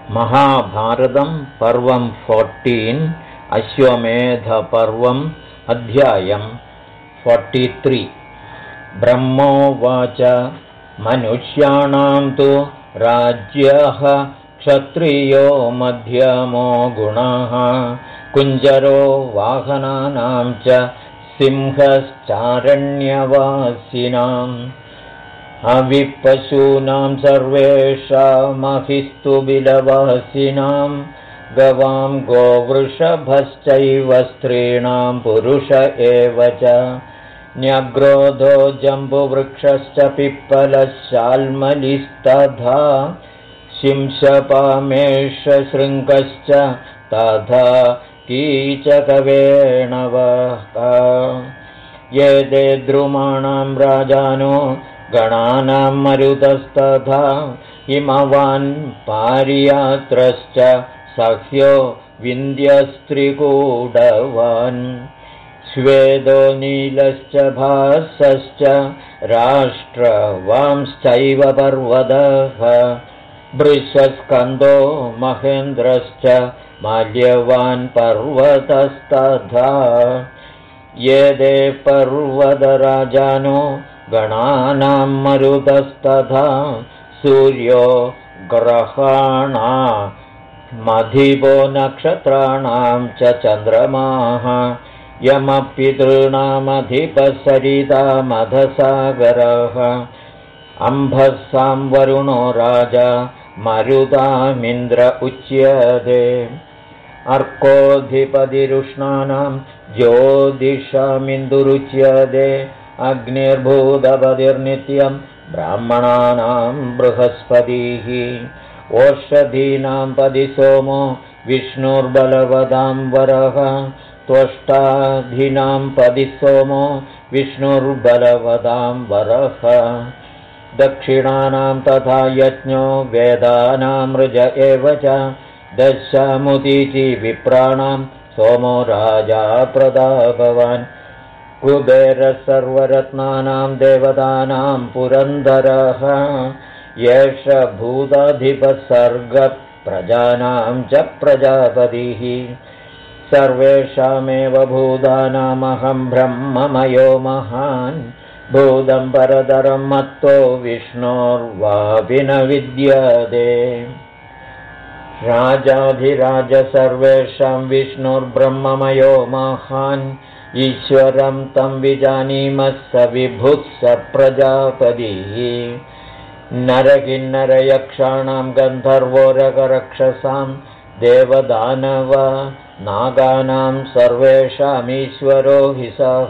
महाभारतं पर्वं 14 अश्वमेधपर्वम् अध्यायं 43 ब्रह्मोवाच मनुष्याणां तु राज्यः क्षत्रियो मध्यमो गुणः कुञ्जरो वाहनानां च सिंहश्चारण्यवासिनाम् अविपशूनां सर्वेषामहिस्तु बिलवासिनां गवां गोवृषभश्चैव स्त्रीणां पुरुष एव च न्यग्रोधो जम्बुवृक्षश्च पिप्पलशाल्मलिस्तथा शिंशपामेषशृङ्गश्च तथा कीचकवेणवः ये ते द्रुमाणां राजानो गणानां मरुतस्तथा हिमवान् पारियात्रश्च सख्यो विन्ध्यस्त्रिकूटवान् श्वेदो नीलश्च भासश्च राष्ट्रवांश्चैव पर्वतः वृषस्कन्दो महेन्द्रश्च माल्यवान् पर्वतस्तथा ये ते पर्वतराजानो गणानां मरुतस्तथा सूर्यो ग्रहाणामधिपो नक्षत्राणां च चन्द्रमाः यमपितॄणामधिपः सरितामधसागरः अम्भस्सां वरुणो राजा मरुतामिन्द्र उच्यते अर्कोऽधिपतिरुष्णानां ज्योतिषामिन्दुरुच्यते अग्निर्भूतपतिर्नित्यं ब्राह्मणानां बृहस्पतिः ओषधीनां पदि सोमो विष्णुर्बलवदां वरः त्वष्टाधीनां पदि सोमो विष्णुर्बलवदां वरः दक्षिणानां तथा यज्ञो वेदानां ऋज एव च दशमुदीचि विप्राणां सोमो राजा प्रतापवान् कुबेरः सर्वरत्नानां देवतानां पुरन्दरः एष भूताधिपः सर्गप्रजानां च प्रजापतिः सर्वेषामेव भूतानामहं ब्रह्ममयो महान् भूतं परतरं मत्तो विष्णोर्वापि न विद्यते राजाधिराज सर्वेषां विष्णुर्ब्रह्ममयो महान् ईश्वरं तं विजानीमः स विभुः स प्रजापतिः नरकिन्नरयक्षाणां गन्धर्वोरगरक्षसां देवदानव नागानां सर्वेषामीश्वरो हि सः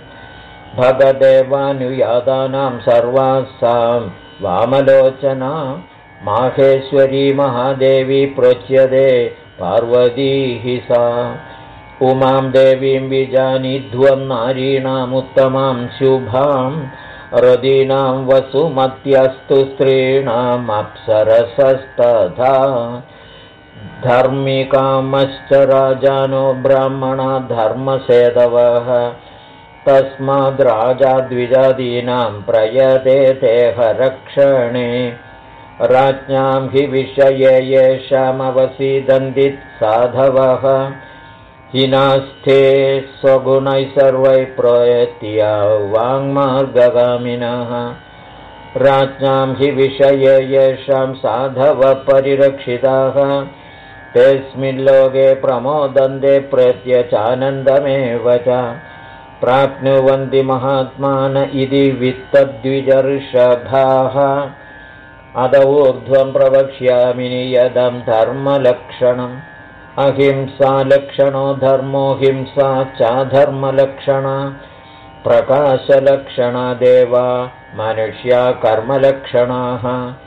भगदेवानुयातानां सर्वासां वामलोचना माहेश्वरी महादेवी प्रोच्यते पार्वती हि सा उमां देवीं विजानीध्वं नारीणामुत्तमां शुभां रदीनां वसुमत्यस्तु स्त्रीणाम् अप्सरसस्तथा धर्मिकामश्च राजानो ब्राह्मणा धर्मसेतवः तस्माद्राजाद्विजादीनां प्रयते देहरक्षणे राज्ञां हि विषये येषामवसीदन्ति साधवः हिनास्थे स्वगुणैः सर्वैः प्रयत्या वाङ्मार्गगामिनः राज्ञां हि विषये येषां साधवः परिरक्षिताः तेऽस्मिन् लोके प्रमोदन्ते प्रत्यचानन्दमेव च प्राप्नुवन्ति महात्मान इति वित्तद्विजर्षभाः अद ऊर्ध्वं प्रवक्ष्यामि नियतं धर्मलक्षणम् अहिंसालक्षणो धर्मो हिंसा चाधर्मलक्षणा प्रकाशलक्षणा देवा मनुष्या कर्मलक्षणाः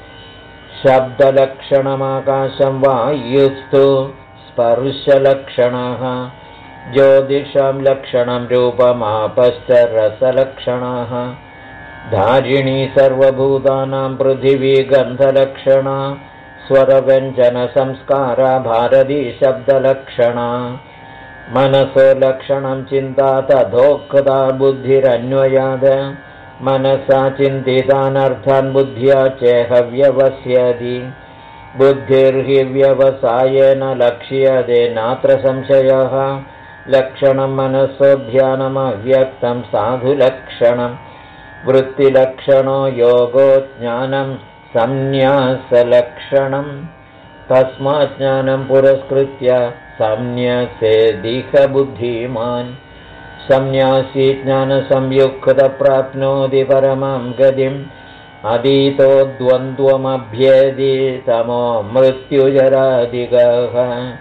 शब्दलक्षणमाकाशं वायुस्तु स्पर्शलक्षणः ज्योतिषां लक्षणं रूपमापश्च रसलक्षणाः धारिणी सर्वभूतानां पृथिवी गन्धलक्षणा स्वरव्यञ्जनसंस्कारा भारती शब्दलक्षणा मनसो लक्षणं चिन्ता तथोक्ता बुद्धिरन्वयाद मनसा चिन्तितानर्थान् बुद्ध्या चेह व्यवस्यति बुद्धिर्हि व्यवसायेन लक्ष्यते नात्र संशयः लक्षणं मनसोध्यानमव्यक्तं साधुलक्षणं वृत्तिलक्षणो योगो ज्ञानं संन्यासलक्षणं तस्मात् ज्ञानं पुरस्कृत्य संन्यसेदिह बुद्धिमान् संन्यासी ज्ञानसंयुक्तप्राप्नोति परमां गतिम् अतीतो द्वन्द्वमभ्येदितमो मृत्युजरादिगः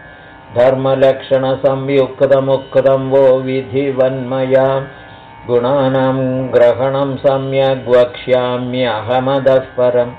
धर्मलक्षणसंयुक्तमुक्तं वो विधिवन्मया गुणानां ग्रहणं सम्यग् वक्ष्याम्यहमदः परम्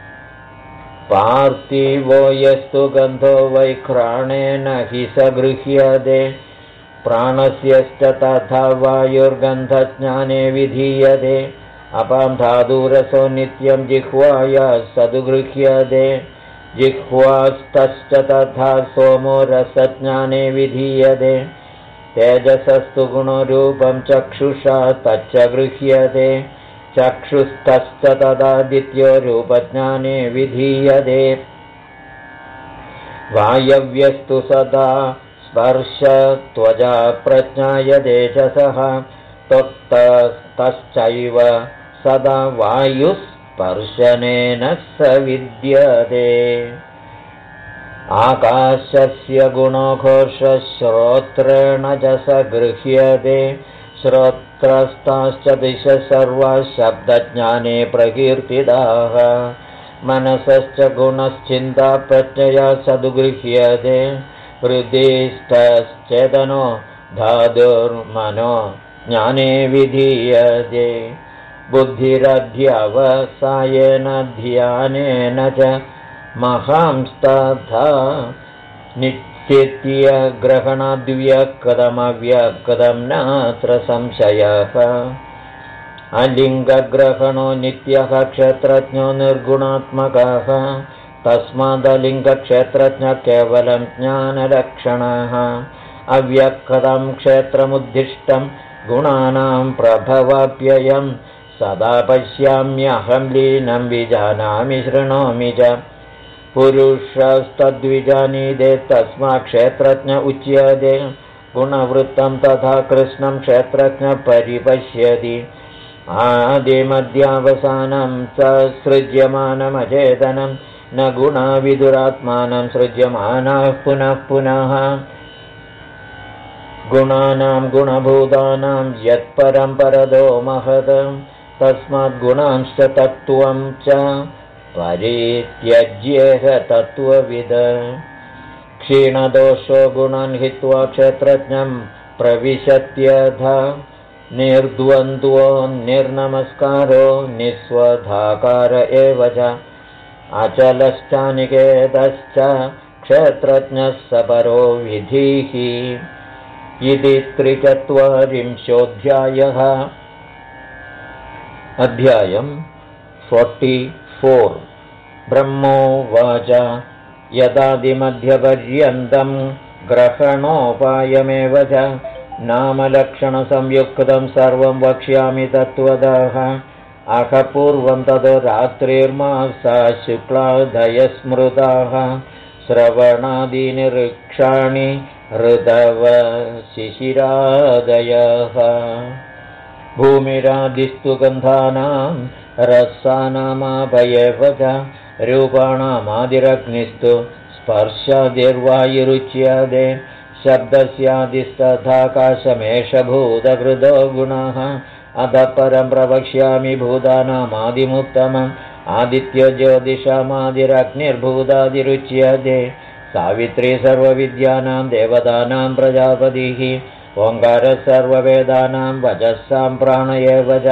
पार्थिवो यस्तु गन्धो वैघ्राणेन हि स गृह्यते प्राणस्यश्च तथा वायुर्गन्धज्ञाने विधीयते अपां धातुरसो नित्यं जिह्वाया सदुगृह्यते जिह्वास्तश्च तथा सोमो रसज्ञाने विधीयते तेजसस्तु गुणरूपं चक्षुषा तच्च गृह्यते चक्षुस्तश्च तदादित्यो रूपज्ञाने विधीयते वायव्यस्तु सदा स्पर्श त्वजा प्रज्ञायते तेजसः तश्चैव सदा वायुस्पर्शनेन स विद्यते आकाशस्य गुणोघोषश्रोत्रेण च स गृह्यते श्रोत्रस्ताश्च दिशः सर्वाः शब्दज्ञाने प्रकीर्तिताः मनसश्च गुणश्चिन्ता प्रत्यया सदुगृह्यते हृदिस्थश्चेतनो धातुर्मनो ज्ञाने विधीयते बुद्धिरध्यवसायेन ध्यानेन च महांस्तथा नित्यग्रहणाद्व्यक्तमव्यक्तं नात्र संशयः अलिङ्गग्रहणो नित्यः क्षेत्रज्ञो निर्गुणात्मकः तस्मादलिङ्गक्षेत्रज्ञ केवलं ज्ञानलक्षणः अव्यक्तं क्षेत्रमुद्दिष्टं गुणानां प्रभवाप्ययं सदा पश्याम्यहं लीनं विजानामि शृणोमि च पुरुषस्तद्विजानीते तस्मात् क्षेत्रज्ञ उच्यते गुणवृत्तं तथा कृष्णं क्षेत्रज्ञ परिपश्यति आदिमध्यावसानं च सृज्यमानमचेतनं न गुणा विदुरात्मानं सृज्यमानाः पुनः पुनः गुणानां गुणभूतानां यत्परं परदो महत् तस्मात् गुणांश्च तत्त्वं च परित्यज्येह तत्त्वविद क्षीणदोषो गुणान् हित्वा क्षेत्रज्ञं प्रविशत्यथ निर्द्वन्द्वो निर्नमस्कारो निःस्वधाकार एव च अचलश्चानिकेतश्च क्षेत्रज्ञः सपरो विधिः इति 43 अध्यायम् 44 ब्रह्मोवाच यदादिमध्यपर्यन्तं ग्रहणोपायमेव च नामलक्षणसंयुक्तं सर्वं वक्ष्यामि तत्त्वतः अह पूर्वं ततो रात्रिर्मासा शुक्लादयस्मृताः श्रवणादिनिरीक्षाणि ऋतव शिशिरादयः भूमिरादिस्तु गन्धानां रसानामापयेव च रूपाणामादिरग्निस्तु स्पर्शादिर्वायुरुच्यते शब्दस्यादिस्तथाकाशमेष भूतकृतो गुणः अतः परं प्रवक्ष्यामि भूतानामादिमुत्तमम् आदित्यो ज्योतिषामादिरग्निर्भूतादिरुच्यते सावित्री सर्वविद्यानां देवतानां प्रजापतिः ओङ्कारः सर्ववेदानां वचस्सां प्राण एव च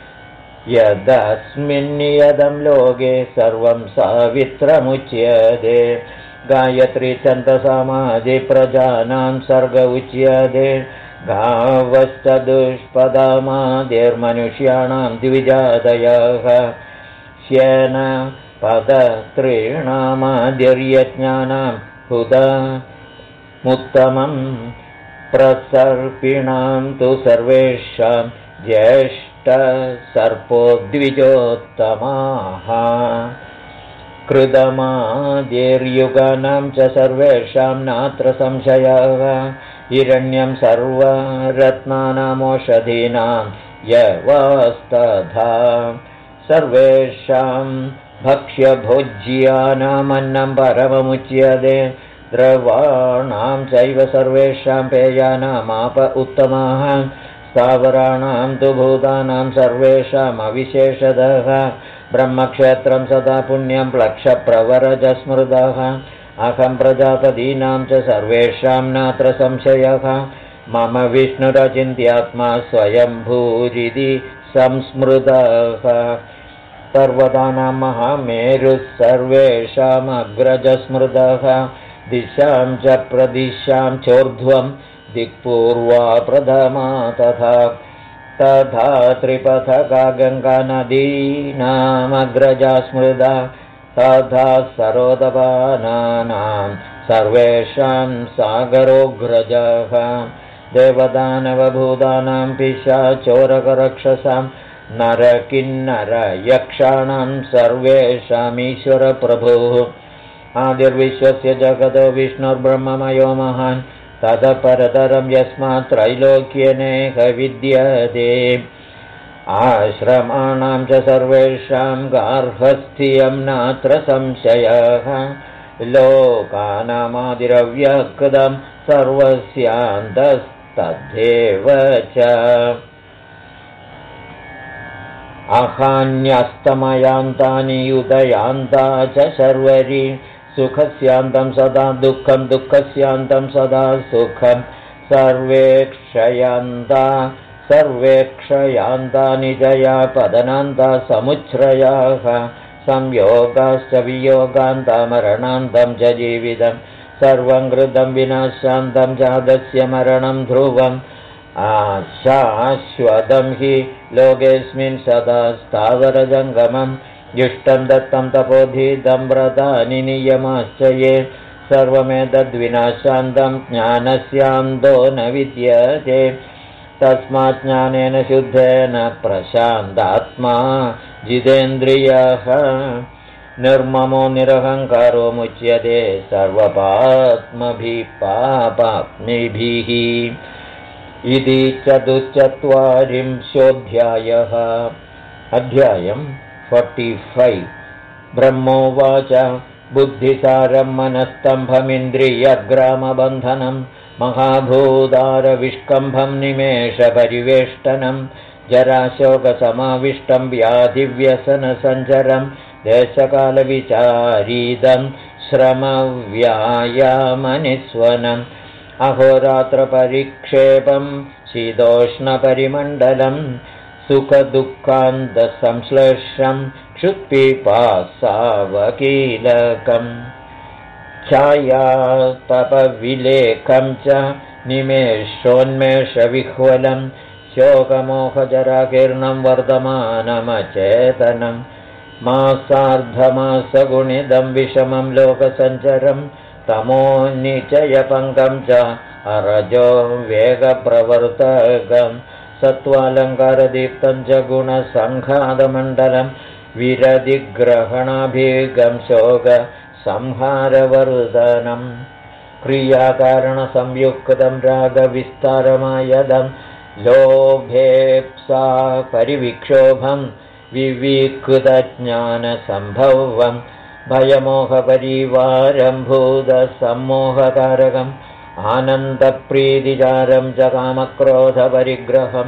यदस्मिन्नियतं लोके सर्वं सावित्रमुच्यते गायत्री छन्दसामादिप्रजानां सर्ग उच्यते गावश्च दुष्पदमादिर्मनुष्याणां द्विजादयः श्येन पदत्रीणामादिर्यज्ञानां हुतमुत्तमं प्रसर्पिणां तु सर्वेषां ज्येष्ठसर्पो द्विजोत्तमाः कृतमादिर्युगानां च सर्वेषां नात्र संशयः हिरण्यं सर्वरत्नानामौषधीनां यवास्तथा सर्वेषां भक्ष्यभोज्यानामन्नं परममुच्यते द्रवाणां चैव सर्वेषां पेयानामाप उत्तमाः स्थावराणां तु भूतानां सर्वेषामविशेषतः ब्रह्मक्षेत्रं सदा पुण्यं प्लक्षप्रवरजस्मृतः अहं प्रजापतीनां च सर्वेषां नात्र संशयः मम विष्णुरचिन्त्यात्मा स्वयंभूरिति संस्मृतः पर्वतानां महामेरुः सर्वेषामग्रजस्मृतः दिशां च प्रदिशां चोर्ध्वं दिक्पूर्वा प्रथमा तथा त्रिपथका गङ्गा नदीनामग्रजा स्मृता तथा सरोदपानानां सर्वेषां सागरोऽग्रजः देवदानवभूतानां पिशाचोरकरक्षसां नरकिन्नरयक्षाणां सर्वेषामीश्वरप्रभुः आदिर्विश्वस्य जगतो विष्णुर्ब्रह्ममयो महान् ततः परतरं यस्मात् त्रैलोक्यनेह विद्यते आश्रमाणां च सर्वेषां गार्हस्थ्यं नात्र संशयः लोकानामादिरव्यक्तं सर्वस्यान्तस्तद्धेव च अहान्यस्तमयान्तानि उदयान्ता च शर्वरि सुखस्यान्तं सदा दुःखं दुःखस्यान्तं सदा सुखं सर्वे क्षयान्ता निजया पदनान्ता समुच्छ्रयाः संयोगाश्च वियोगान्ता मरणान्तं च जीवितं सर्वं कृतं विनाशान्तं जातस्य मरणं ध्रुवम् शाश्वतं हि लोकेऽस्मिन् सदा स्थावरजङ्गमम् युष्टं दत्तं तपोधीतं व्रतानि नियमाश्च ये सर्वमेतद्विनाशान्तं ज्ञानस्यान्तो न विद्यते तस्मात् ज्ञानेन शुद्धेन प्रशान्तात्मा जितेन्द्रियः निर्ममो निरहङ्कारो मुच्यते सर्वपाप्मभिः पापात्मिभिः इति 44 अध्यायम् 45 ब्रह्मोवाच बुद्धिसारं मनस्तम्भमिन्द्रियग्रामबन्धनं महाभूतारविष्कम्भं निमेषपरिवेष्टनं जराशोकसमाविष्टं व्याधिव्यसनसञ्चरं देशकालविचारीदं श्रमव्यायामनिस्वनम् अहोरात्रपरिक्षेपं शीतोष्णपरिमण्डलं सुखदुःखान्तसंश्लेषं क्षुत्पिपासावकीलकम् छायातपविलेखं च निमेषोन्मेषविह्वलं शोकमोहजराकीर्णं वर्धमानमचेतनं मासार्धमासगुणिदं विषमं लोकसञ्चरं तमोनिचयपङ्गं च अरजो वेगप्रवर्तकं सत्त्वालङ्कारदीप्तं च गुणसङ्घातमण्डलं विरदिग्रहणाभिगं शोकसंहारवर्धनं क्रियाकारणसंयुक्तं रागविस्तारमायदं लोभेप्सा परिविक्षोभं विविक्तज्ञानसम्भवं भयमोहपरिवारं भूतसम्मोहकारकम् आनन्दप्रीतिचारं च कामक्रोधपरिग्रहं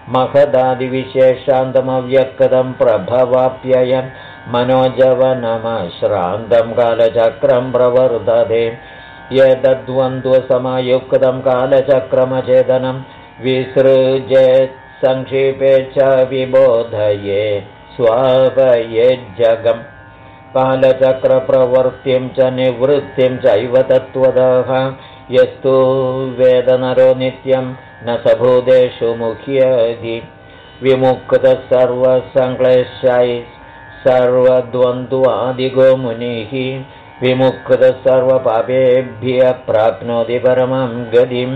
महदादिविशेषान्तमव्यक्तं प्रभवाप्ययं मनोजवनमश्रान्तं कालचक्रं प्रवर्तते यद्द्वन्द्वसमयुक्तं कालचक्रमचेतनं विसृजेत् संक्षेपे च विबोधये स्वापयेज्जगम् कालचक्रप्रवृत्तिं च निवृत्तिं चैव तत्त्वतः यस्तु वेदनरो नित्यं न स भूतेषु मुह्यति विमुक्तः सर्वसङ्क्लेशैः सर्वद्वन्द्वादिगो मुनिः विमुक्तः सर्वपापेभ्यः प्राप्नोति परमं गतिं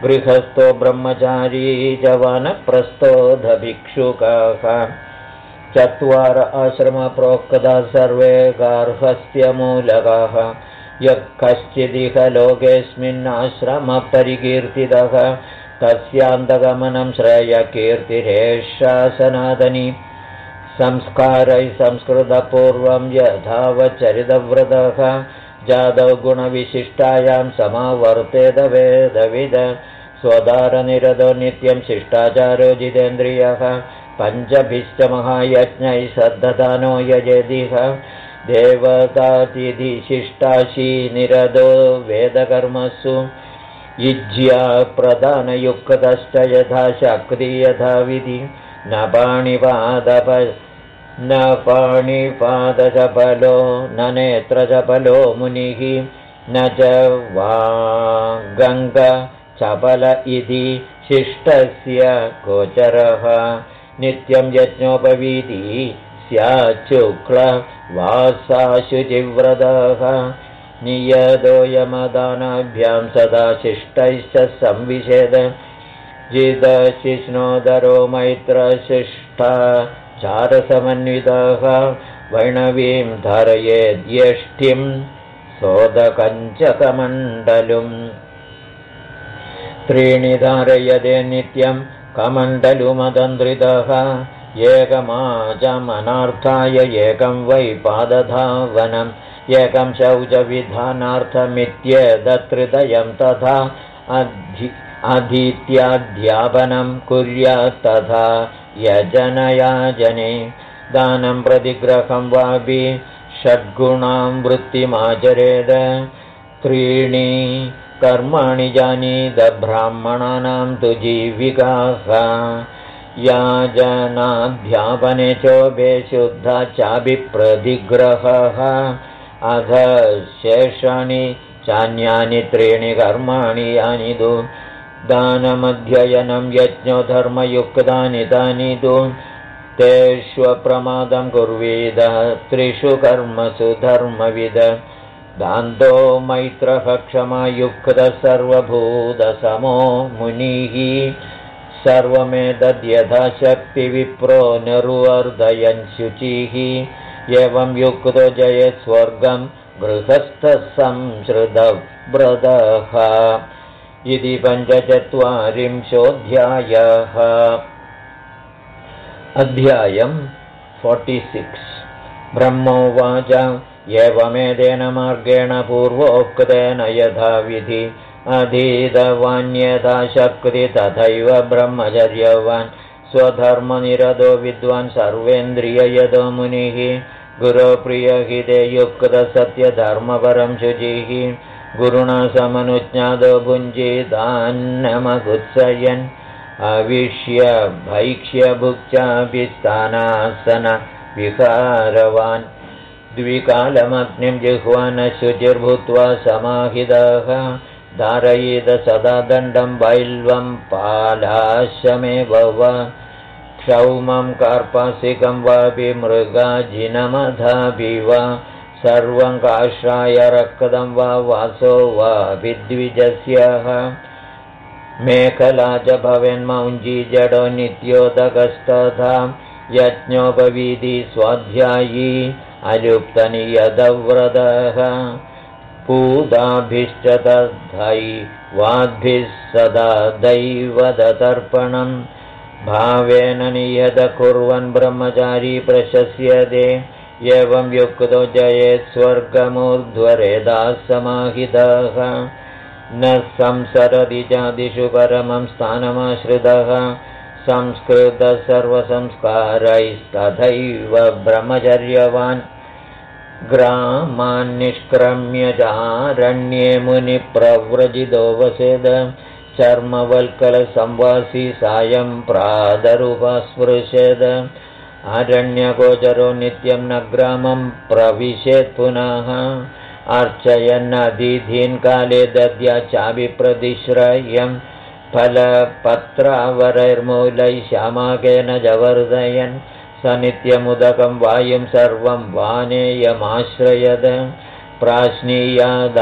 गृहस्थो ब्रह्मचारी च वानप्रस्थो भिक्षुकः चत्वार आश्रमप्रोक्ता सर्वे गार्हस्थ्यमूलकाः। यः कश्चिदिह लोकेऽस्मिन्नाश्रमपरिकीर्तितः तस्यान्तगमनं श्रेयकीर्तिरेषा सनातनी। संस्कारैः संस्कृतपूर्वं यथावच्चरितव्रतः जादौ गुणविशिष्टायां समावर्तेत वेदविद। स्वदारनिरतो नित्यं शिष्टाचारो जितेन्द्रियः पञ्चभिश्च महायज्ञैः सद्दधानो यजेदिह। देवतातिथिशिष्टाशी निरतो वेदकर्मसु युज्या प्रधानयुक्तश्च यथा शक्ति यथा विधि। न पाणिपादचपलो न नेत्रचपलो मुनिः न च वा गङ्गचपल इति शिष्टस्य गोचरः। नित्यं यज्ञोपवीति स्याच्छुक्लवासा शुचिव्रतः। नियतो यमदानाभ्यां सदा शिष्टैश्च संविशेद। जितशिष्णोदरो मैत्रशिष्टाचारसमन्वितः वैणवीं धारयेद्यष्टिं सोदकञ्चकमण्डलुम्। त्रीणि धारयते नित्यं कमण्डलुमदन्द्रितः। एकमाचमनार्थाय एकं वै पादधावनम् एकं शौचविधानार्थमित्येतत्त्रिदयं तथा अधीत्याध्यापनं कुर्यात् तथा यजनयाजने। दानं प्रतिग्रहं वापि षड्गुणां वृत्तिमाचरेद। त्रीणि कर्माणि जानीत ब्राह्मणानां तु जीविकाः। याजनाध्यापने चोभे शुद्धा चाभिप्रतिग्रहः। अध शेषाणि चान्यानि त्रीणि कर्माणि यानि तु। दानमध्ययनं यज्ञो धर्मयुक्तानि तानि तु। तेष्वप्रमादं कुर्वीद त्रिषु कर्मसु धर्मविद। दान्तो मैत्रः क्षमायुक्तः सर्वभूतसमो मुनिः। सर्वमेतद्यथा शक्तिविप्रो निर्वर्धयन् शुचिः। एवं युक्तो जयेत् स्वर्गं गृहस्थः संश्रितव्रतः। इति 45. अध्यायं 46। ब्रह्मोवाच एवमेतेन मार्गेण पूर्वोक्तेन यथाविधि अधीतवान्यथा शक्ति तथैव ब्रह्मचर्यवान् स्वधर्मनिरतो विद्वान् सर्वेन्द्रिययतो मुनिः। गुरोप्रियहिते युक्तसत्यधर्मपरं शुचिः। गुरुणा समनुज्ञातो भुञ्जीदान्नमगुत्सयन् अविश्य भैक्ष्य भुक्त्याभिस्थानासन विहारवान्। द्विकालमग्निं जिह्वान शुचिर्भूत्वा समाहितः। धारयेत सदा दण्डं बैल्वं पालाशमेव वा क्षौमं कार्पासिकं वापि मृगाजिनमधापि वा सर्वं काश्राय रक्तं वा वासो वा विद्विजस्यः। मेखला च भवेन्मौञ्जी जडो नित्योदकस्तथा यज्ञोपवीति स्वाध्यायी अलुप्तनियतव्रतः। पूताभिश्च तथैवाद्भिः सदा दैवतर्पणं भावेन नियत कुर्वन् ब्रह्मचारी प्रशस्यते। एवं युक्तो जयेत् स्वर्गमूर्ध्वरेदाः समाहितः। न संसरति चादिषु परमं स्थानमाश्रितः। संस्कृतः सर्वसंस्कारैस्तथैव ब्रह्मचर्यवान्। ग्रामान्निष्क्रम्य चारण्ये मुनिप्रव्रजितो वसेद। चर्मवल्कलसंवासी सायं प्रातरुपस्पृशेद। आरण्यगोचरो नित्यं न ग्रामं प्रविशेत् पुनः। अर्चयन्नतिथीन् काले दद्याच्चाभिप्रतिश्रयं। फलपत्रावरैर्मूलैः श्यामाकेन च वर्धयन्। स नित्यमुदकं वायुं सर्वं वानेयमाश्रयद।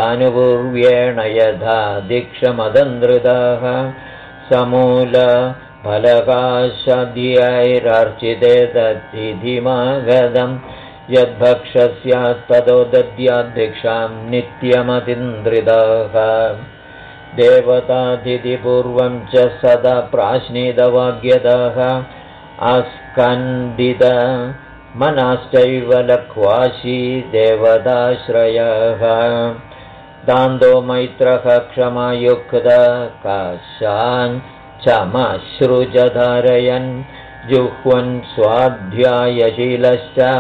प्राश्नीयादानुपूर्व्येण यथा दीक्षमदन्द्रितः। समूल फलकाशाद्यैरर्चिते तद्धिमागदम् यद्भक्षस्यात्पदो दद्याद्भिक्षां नित्यमतीन्द्रितः देवतातिथिपूर्वं च सदा प्राश्नितवाग्यतः अस्कन्दित मनश्चैव लक्वाशी देवताश्रयः दान्तो मैत्रः क्षमायुक्तः काशान् चमश्रुजधारयन् जुह्वन् स्वाध्यायशीलश्च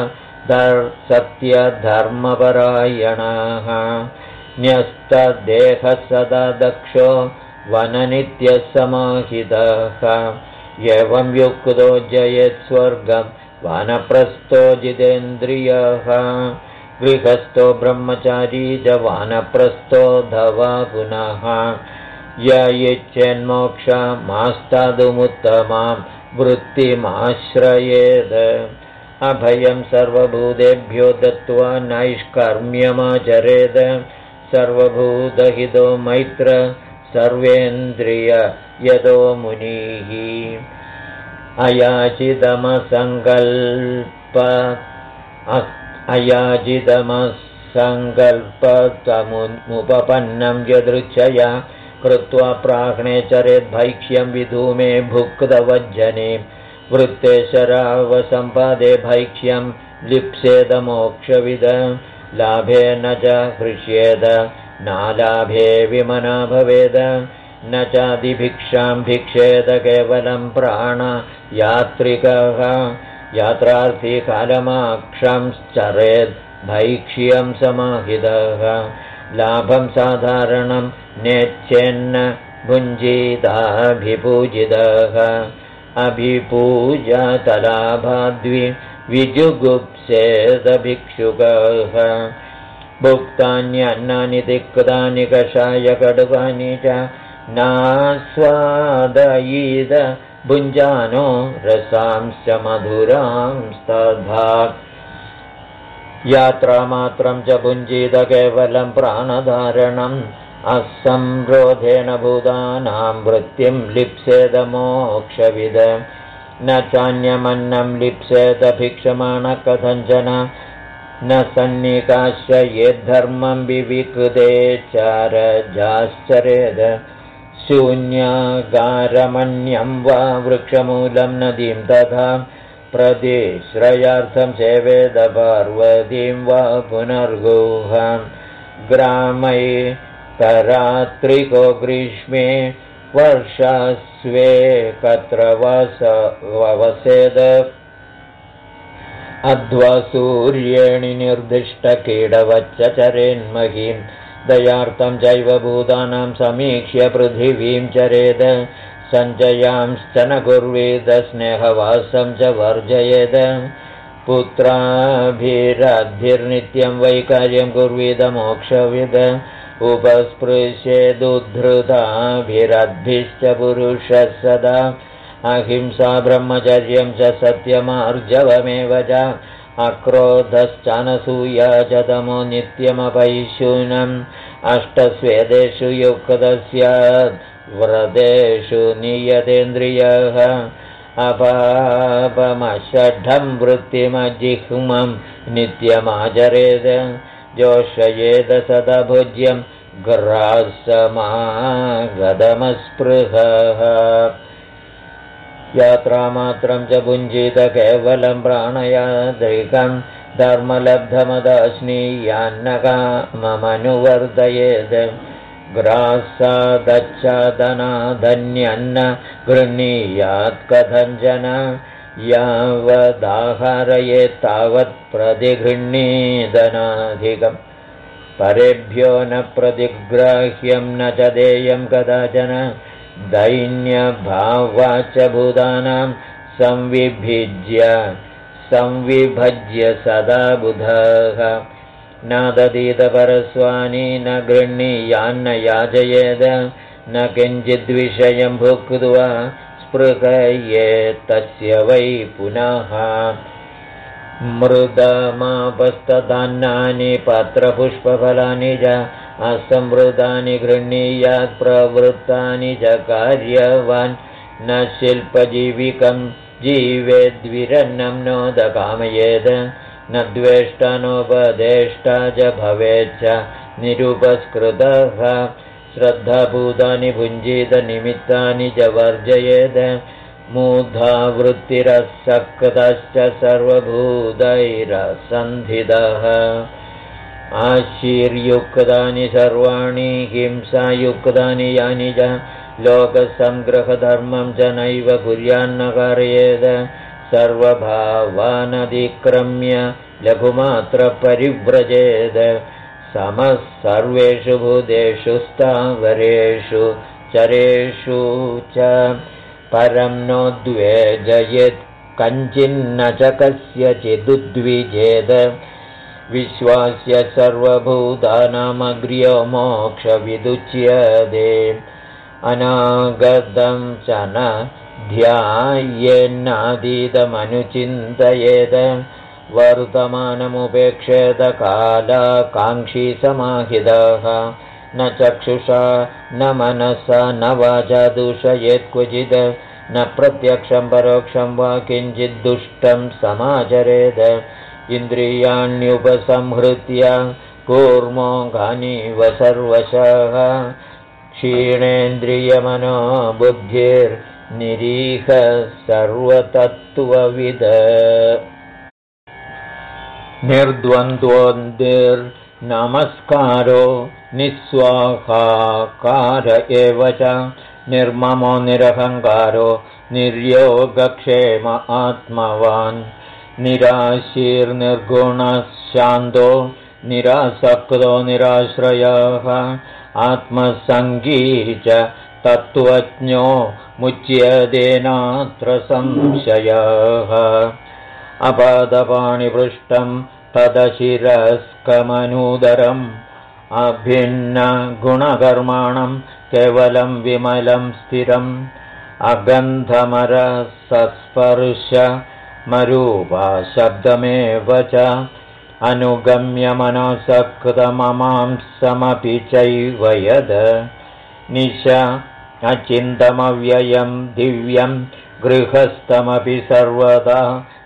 सत्यधर्मपरायणः न्यस्तदेहः सदा दक्षो वननित्यः समाहितः एवं युक्तो जयेत् स्वर्गं वानप्रस्थो जितेन्द्रियः गृहस्थो ब्रह्मचारी च वानप्रस्थो धवा पुनः य इच्छेन्मोक्षमास्तादुमुत्तमां वृत्तिमाश्रयेत् अभयं सर्वभूतेभ्यो दत्त्वा नैष्कर्म्यमाचरेत् सर्वभूतहितो मैत्र सर्वेन्द्रिययतो मुनिः अयाचितमसङ्कल्पतमुपपन्नं यदृच्छया कृत्वा प्राह्णे चरेद्भैक्ष्यं विधूमे भुक्तवज्जने वृत्तेश्वरावसम्पादे भैक्ष्यं लिप्सेद मोक्षविद लाभेन च हृष्येद नालाभे विमना भवेद न चादिभिक्षां भिक्षेद केवलं प्राणयात्रिकः यात्रार्थी कालमाक्षंश्चरेद् भैक्ष्यं समाहितः लाभं साधारणं नेच्छेन्न भुञ्जीताभिपूजितः अभिपूजातलाभाद्विजुगुप्सेदभिक्षुकः भुक्तान्यन्नानि तिक्तानि कषायकटुकानि च नास्वादयीद भुञ्जानो रसांश्च मधुरांस्तथा यात्रामात्रं च भुञ्जीत केवलं प्राणधारणम् असंरोधेन भूतानां वृत्तिं लिप्सेद मोक्षविद न चान्यमन्नं लिप्सेद भिक्षमाणः कथञ्चन न सन्निकाश्रयेद्धर्मं विविकृते चारजाश्चरेद शून्यागारमन्यं वा वृक्षमूलं नदीं तथा प्रतिश्रयार्थं सेवेद पार्वतीं वा पुनर्गुहां ग्रामै तरात्रिको ग्रीष्मे वर्षास्वे कत्र वसेद अध्वा सूर्येणि निर्दिष्टकीडवच्च चरेन्महीं दयार्थं चैव भूतानां समीक्ष्य पृथिवीं चरेद सञ्चयांश्च न कुर्वेद स्नेहवासं च वर्जयेद पुत्राभिरद्भिर्नित्यं वैकार्यं कुर्वेद मोक्षविद उपस्पृशेदुद्धृताभिरद्भिश्च पुरुषः सदा अहिंसा ब्रह्मचर्यं च सत्यमार्जवमेव च अक्रोधश्चानसूया च तमो नित्यमपैशूनम् अष्टस्वेदेषु युक्तः स्यात् व्रतेषु नियतेन्द्रियः अपापमषड्ढं वृत्तिमजिह्मं नित्यमाचरेद जोषयेद सदा भोज्यं ग्रासमागतमस्पृहः यात्रामात्रं च भुञ्जीत केवलं प्राणयात्रिकं धर्मलब्धमदाश्नीयान्नकाममनुवर्धयेत् ग्रासादच्छादनाधन्यन्न गृह्णीयात् कथञ्चन यावदाहारयेत् तावत् प्रतिगृह्णीदनाधिकम् परेभ्यो न प्रतिग्राह्यं न च देयं कदाचन दैन्यभावाच्च भूतानां संविभज्य सदा बुधः नादतीतपरस्वानि न गृह्णीयान्न याजयेद न किञ्चिद्विषयं भुक्त्वा स्पृहयेत् तस्य वै पुनः मृदमापस्तदान्नानि पत्रपुष्पफलानि च असंवृतानि गृह्णीयात् प्रवृत्तानि च कार्यवान् न शिल्पजीविकं जीवेद्विरन्नं नोदकामयेद न द्वेष्टा नोपदेष्टा च भवेच्च निरुपस्कृतः श्रद्धाभूतानि भुञ्जीतनिमित्तानि च वर्जयेद मूढा वृत्तिरसक्तश्च सर्वभूतैरसन्धितः आशीर्युक्तानि सर्वाणि हिंसायुक्तानि यानि च लोकसंग्रहधर्मं च नैव कुर्यान्न कारयेद सर्वभावानतिक्रम्य लघुमात्रपरिव्रजेद समः सर्वेषु भूतेषु स्थावरेषु चरेषु च परं नोद्वेजयेत् कञ्चिन्न च कस्यचिदुद्विजेद विश्वास्य सर्वभूतानामग्र्यो मोक्षविदुच्यते अनागतं च न ध्यायेन्नादीतमनुचिन्तयेद वर्तमानमुपेक्षेत कालाकाङ्क्षी समाहितः न चक्षुषा न मनसा न वाचा दूषयेत् क्वचित् न प्रत्यक्षं परोक्षं वा किञ्चिद्दुष्टं समाचरेद इन्द्रियाण्युपसंहृत्य कूर्मोऽङ्गानीव सर्वशः क्षीणेन्द्रियमनो बुद्धिर्निरीह सर्वतत्त्वविद निर्द्वन्द्वोऽन्तिर्नमस्कारो निःस्वाहाकार एव च निर्ममो निरहङ्कारो निर्योगक्षेम आत्मवान् निराशीर्निर्गुणः शान्तो निरासक्तो निराश्रयः आत्मसङ्गी च तत्त्वज्ञो मुच्यते नात्र संशयः अपादपाणिपृष्ठं तदशिरस्कमनूदरम् अभिन्नगुणकर्माणं केवलं विमलं स्थिरम् अगन्धमरसस्पर्श मरूपा शब्दमेव च अनुगम्य मनोसक्तममांसमपि चैव यद निश अचिन्तमव्ययं दिव्यं गृहस्थमपि सर्वदा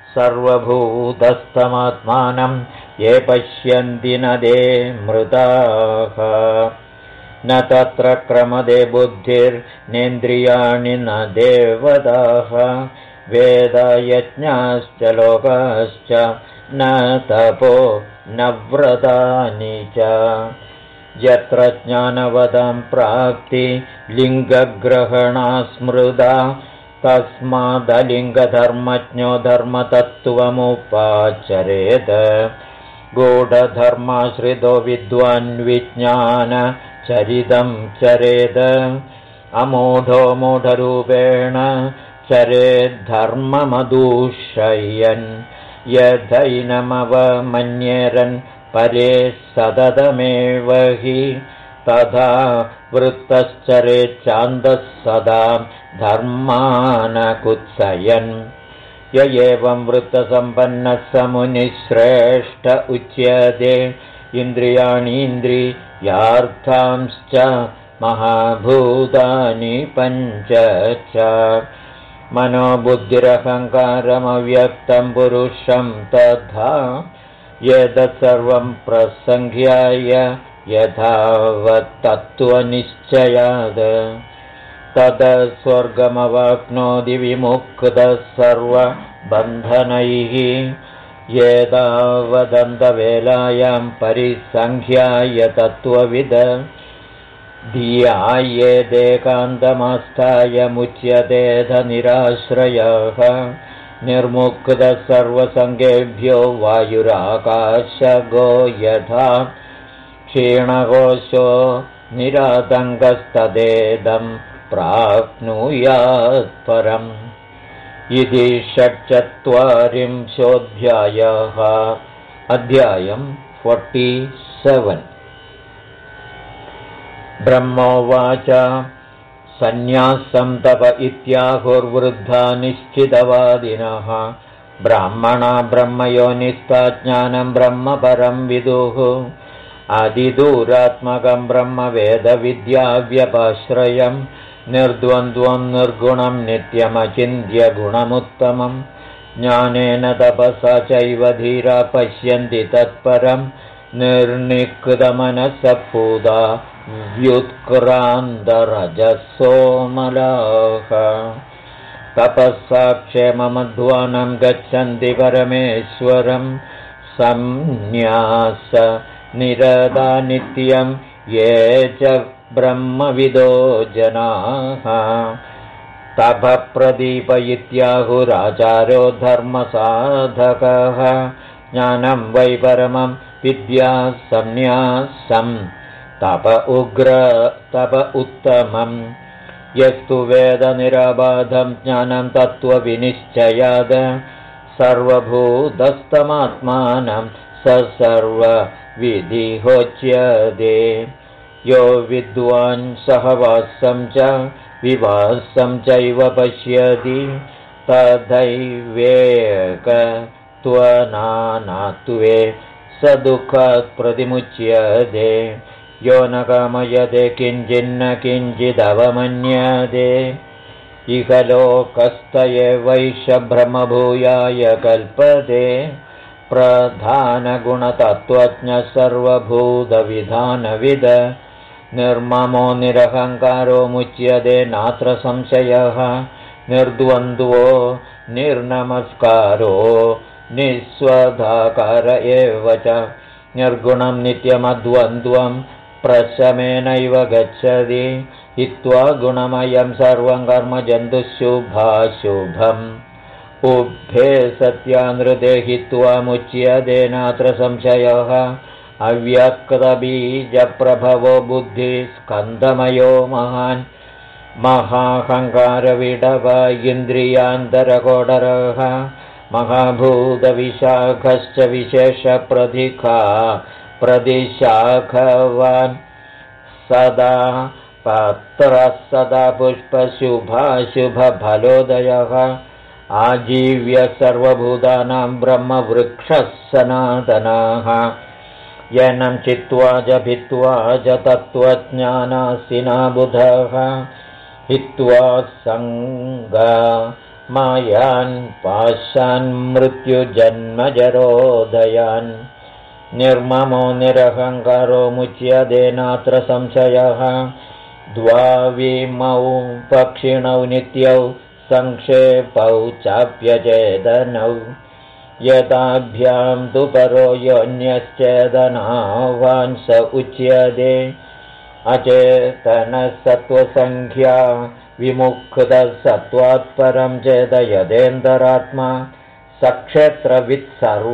सर्वभूतस्थमात्मानं ये पश्यन्ति न ते मृताः न तत्र क्रमदे बुद्धिर्नेन्द्रियाणि न देवताः वेदयज्ञाश्च लोकाश्च न तपो न व्रतानि च यत्र ज्ञानवदं प्राप्ति लिङ्गग्रहणा स्मृता तस्मादलिङ्गधर्मज्ञो धर्मतत्त्वमुपाचरेत् गूढधर्माश्रितो विद्वान् विज्ञानचरितं चरेत् अमूढो मूढरूपेण चरेद्धर्ममदूषयन् यथैनमवमन्येरन् परे सततमेव हि तथा वृत्तश्चरेच्छान्दः सदा धर्मानकुत्सयन् य एवं वृत्तसम्पन्नः स मुनिश्रेष्ठ उच्यते इन्द्रियाणीन्द्रियार्थांश्च महाभूतानि पञ्च च मनोबुद्धिरहङ्कारमव्यक्तं पुरुषं तथा एतत्सर्वं प्रसङ्ख्याय यथावत्तत्त्वनिश्चयात् तद स्वर्गमवाप्नोति विमुक्तः सर्वबन्धनैः एतावदन्तवेलायां परिसङ्ख्याय तत्त्वविद ध्यायेदेकान्तमास्थाय मुच्यतेऽथ निराश्रयः निर्मुक्तः सर्वसङ्गेभ्यो वायुराकाशगो यथा क्षीणकोशो निरातङ्कस्तदेदं प्राप्नुयात् परम् इति 46 अध्यायम् 47 ब्रह्मोवाच सन्न्यासं तप इत्याहुर्वृद्धा निश्चितवादिनः ब्राह्मणा ब्रह्मयोनिस्था ज्ञानं ब्रह्मपरं विदुः आदिदूरात्मकं ब्रह्मवेदविद्याव्यपाश्रयं निर्द्वन्द्वं निर्गुणं नित्यमचिन्त्यगुणमुत्तमं ज्ञानेन तपसा चैव धीरा पश्यन्ति तत्परं निर्निकृतमनसः पूता व्युत्क्रान्तरजसोमलाः तपःसा क्षेममध्वानं गच्छन्ति परमेश्वरं संन्यास निरता नित्यं ये च ब्रह्मविदो जनाः तपःप्रदीप इत्याहुराचारो धर्मसाधकः ज्ञानं वै परमं विद्या संन्यासं तप उग्र तप उत्तमम् यस्तु वेदनिरबाधं ज्ञानं तत्त्वविनिश्चयाद सर्वभूतस्थमात्मानं स सर्वविधिहोच्यते यो विद्वान् सहवासं च विवासं चैव पश्यति तथैवेकत्वनानात्वे स दुःखात् प्रतिमुच्यते यो न कामयते किञ्चिन्न किञ्चिदवमन्यते इह लोकस्थ एवैष ब्रह्मभूयाय कल्पते प्रधानगुणतत्त्वज्ञः सर्वभूतविधानविद निर्ममो निरहङ्कारो मुच्यते नात्र संशयः निर्द्वन्द्वो निर्नमस्कारो निःस्वधाकार एव च निर्गुणं नित्यमद्वन्द्वं प्रशमेनैव गच्छति हित्वा गुणमयं सर्वं कर्म जन्तुशुभाशुभम् उभे सत्यानृते हित्वा मुच्यते नात्र संशयः अव्यक्तबीजप्रभवो बुद्धिस्कन्धमयो महान् महाहङ्कारविडव इन्द्रियान्तरकोडरः महाभूतविशाखश्च विशेषप्रधिका प्रतिशाखवान् सदा पत्रः सदा पुष्पशुभाशुभफलोदयः आजीव्य सर्वभूतानां ब्रह्मवृक्षः सनातनः येनं चित्वा च भित्त्वा च तत्त्वज्ञानासिना बुधः हित्वा सङ्गमायान् पाशान् मृत्युजन्मजरोदयान् निर्ममो निरहङ्कारो मुच्यते नात्र संशयः द्वाविमौ पक्षिणौ नित्यौ संक्षेपौ चाप्यचेदनौ यदाभ्यां तु परो योऽन्यश्चेदनावान् स उच्यते अचेतनसत्त्वसङ्ख्या विमुक्तः सत्त्वात् परं चेदयदेन्दरात्मा सक्षेत्रवित्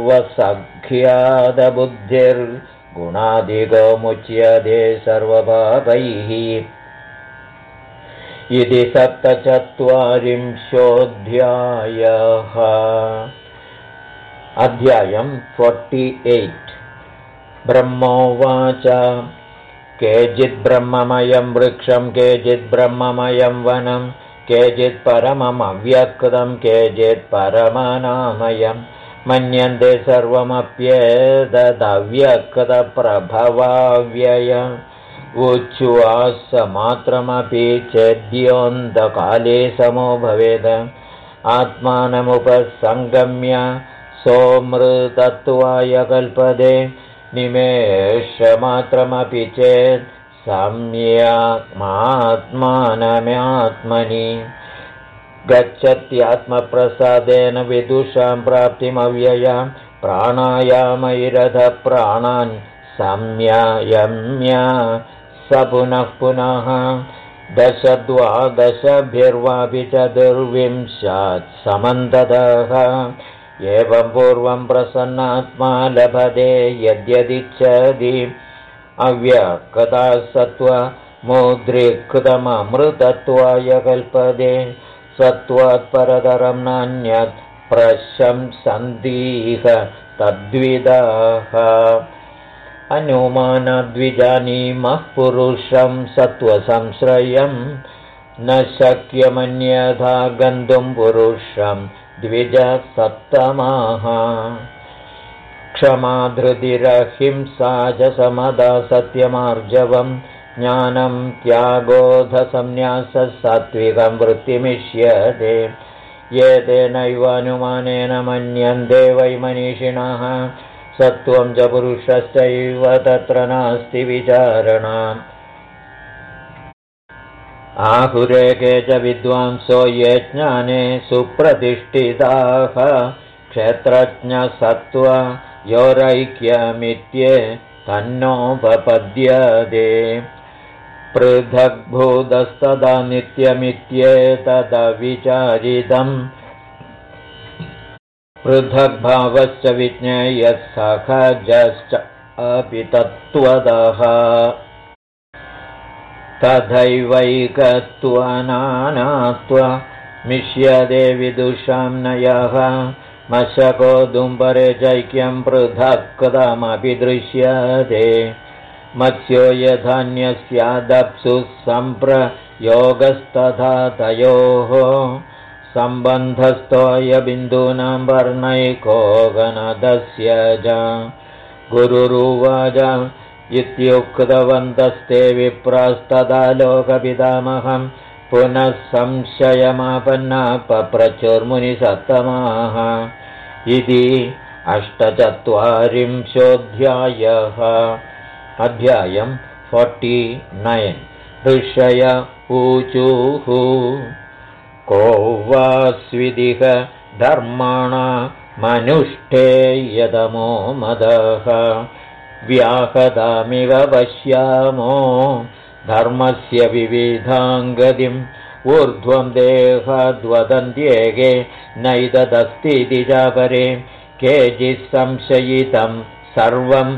सर्वसङ्ख्यातबुद्धिर्गुणादिको मुच्यते सर्वपापैः इति 47 अध्यायं 48 ब्रह्मोवाच केचिद्ब्रह्ममयं वृक्षं केचिद्ब्रह्ममयं वनं केचित् परममव्यक्तं केचित् परमनामयं मन्यन्ते सर्वमप्येतदव्यक्तप्रभवाव्ययम् उच्छ्वासमात्रमपि चेद्योऽन्तकाले समो भवेद आत्मानमुपसङ्गम्य सोऽमृतत्वाय कल्पते निमेषमात्रमपि चेत् सम्यक्मात्मानमात्मनि गच्छत्यात्मप्रसादेन विदुषां प्राप्तिमव्ययां प्राणायामैरथ प्राणान् संयम्य स पुनः पुनः 10-12 चतुर्विंशात् समन्ततः एवं पूर्वं प्रसन्नात्मा लभते यद्यदिच्छति अव्यक्ता सत्त्वमुद्रिक्तममृतत्वाय कल्पते सत्त्वात् परतरं नान्यत् प्रशंसन्तीह तद्विदाः अनुमानाद्विजानीमः पुरुषं सत्त्वसंश्रयं न शक्यमन्यथा गन्तुं पुरुषं द्विजसत्तमाः क्षमा धृतिरहिंसा च समदा सत्यमार्जवं ज्ञानं त्यागोधसंन्यासः सात्विकं वृत्तिमिष्यते एतेनैवानुमानेन मन्यन्ते वै मनीषिणः सत्त्वं च पुरुषश्चैव तत्र नास्ति विचारणा आहुरेके च विद्वांसो ये ज्ञाने सुप्रतिष्ठिताः क्षेत्रज्ञसत्त्वयोरैक्यमित्ये तन्नोपपद्यते पृथग्भूतस्तदा नित्यमित्येतदविचारितम् पृथग्भावश्च विज्ञेयः सहजश्च अपि तत्त्वतः तथैवैकत्वनानात्वमिष्यते विदुषां नयः मशको दुम्बरे चैक्यं पृथक्तमपि दृश्यते मत्स्यो यथान्यस्यादप्सुः सम्प्रयोगस्तथा तयोः सम्बन्धस्तोयबिन्दूनां वर्णैको गणदस्य च गुरुरुवाच इत्युक्तवन्तस्ते विप्रास्तदा लोकपितामहं पुनः संशयमापन्ना पप्रचुर्मुनिसत्तमाः इति 48 अध्यायं 49 ऋषय ऊचुः को वा स्विदिह धर्माणा मनुष्ठेयतमो मदः व्याहतामिव पश्यामो धर्मस्य विविधाङ्गतिम् ऊर्ध्वं देहाद्वदन्त्येके नैतदस्तीति चापरे केचित् संशयितं सर्वं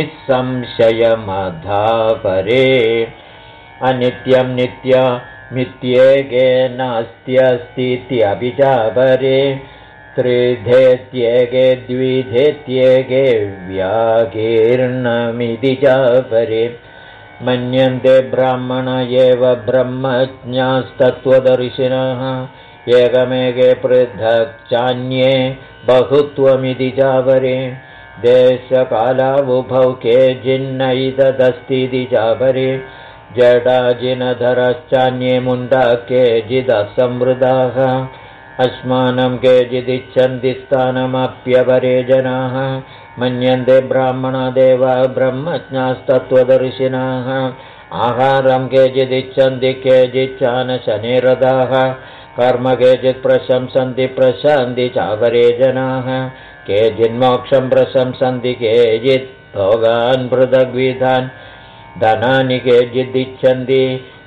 निःसंशयमधापरे अनित्यं नित्यमित्येके नास्त्यस्तीत्यपि चापरे त्रिधेत्येके द्विधेत्येके व्याकीर्णमिति चापरे मन्यन्ते ब्राह्मण एव ब्रह्मज्ञास्तत्त्वदर्शिनः एकमेके पृथक् चान्ये बहुत्वमिति चापरे देशकालावुभौ केचिन्नैतदस्तीति चापरे जडाजिनधरश्चान्ये मुण्डा केचिदसंवृताः अस्मानं केचिदिच्छन्ति स्थानमप्यपरे जनाः मन्यन्ते ब्राह्मणादेव ब्रह्मज्ञास्तत्त्वदर्शिनः आहारं केचिदिच्छन्ति केचिच्चानशनिरताः कर्म केचित् प्रशंसन्ति प्रशान्ति चापरे जनाः केचिन्मोक्षं प्रशंसन्ति केचित् भोगान् पृथग्विधान् धनानि केचिदिच्छन्ति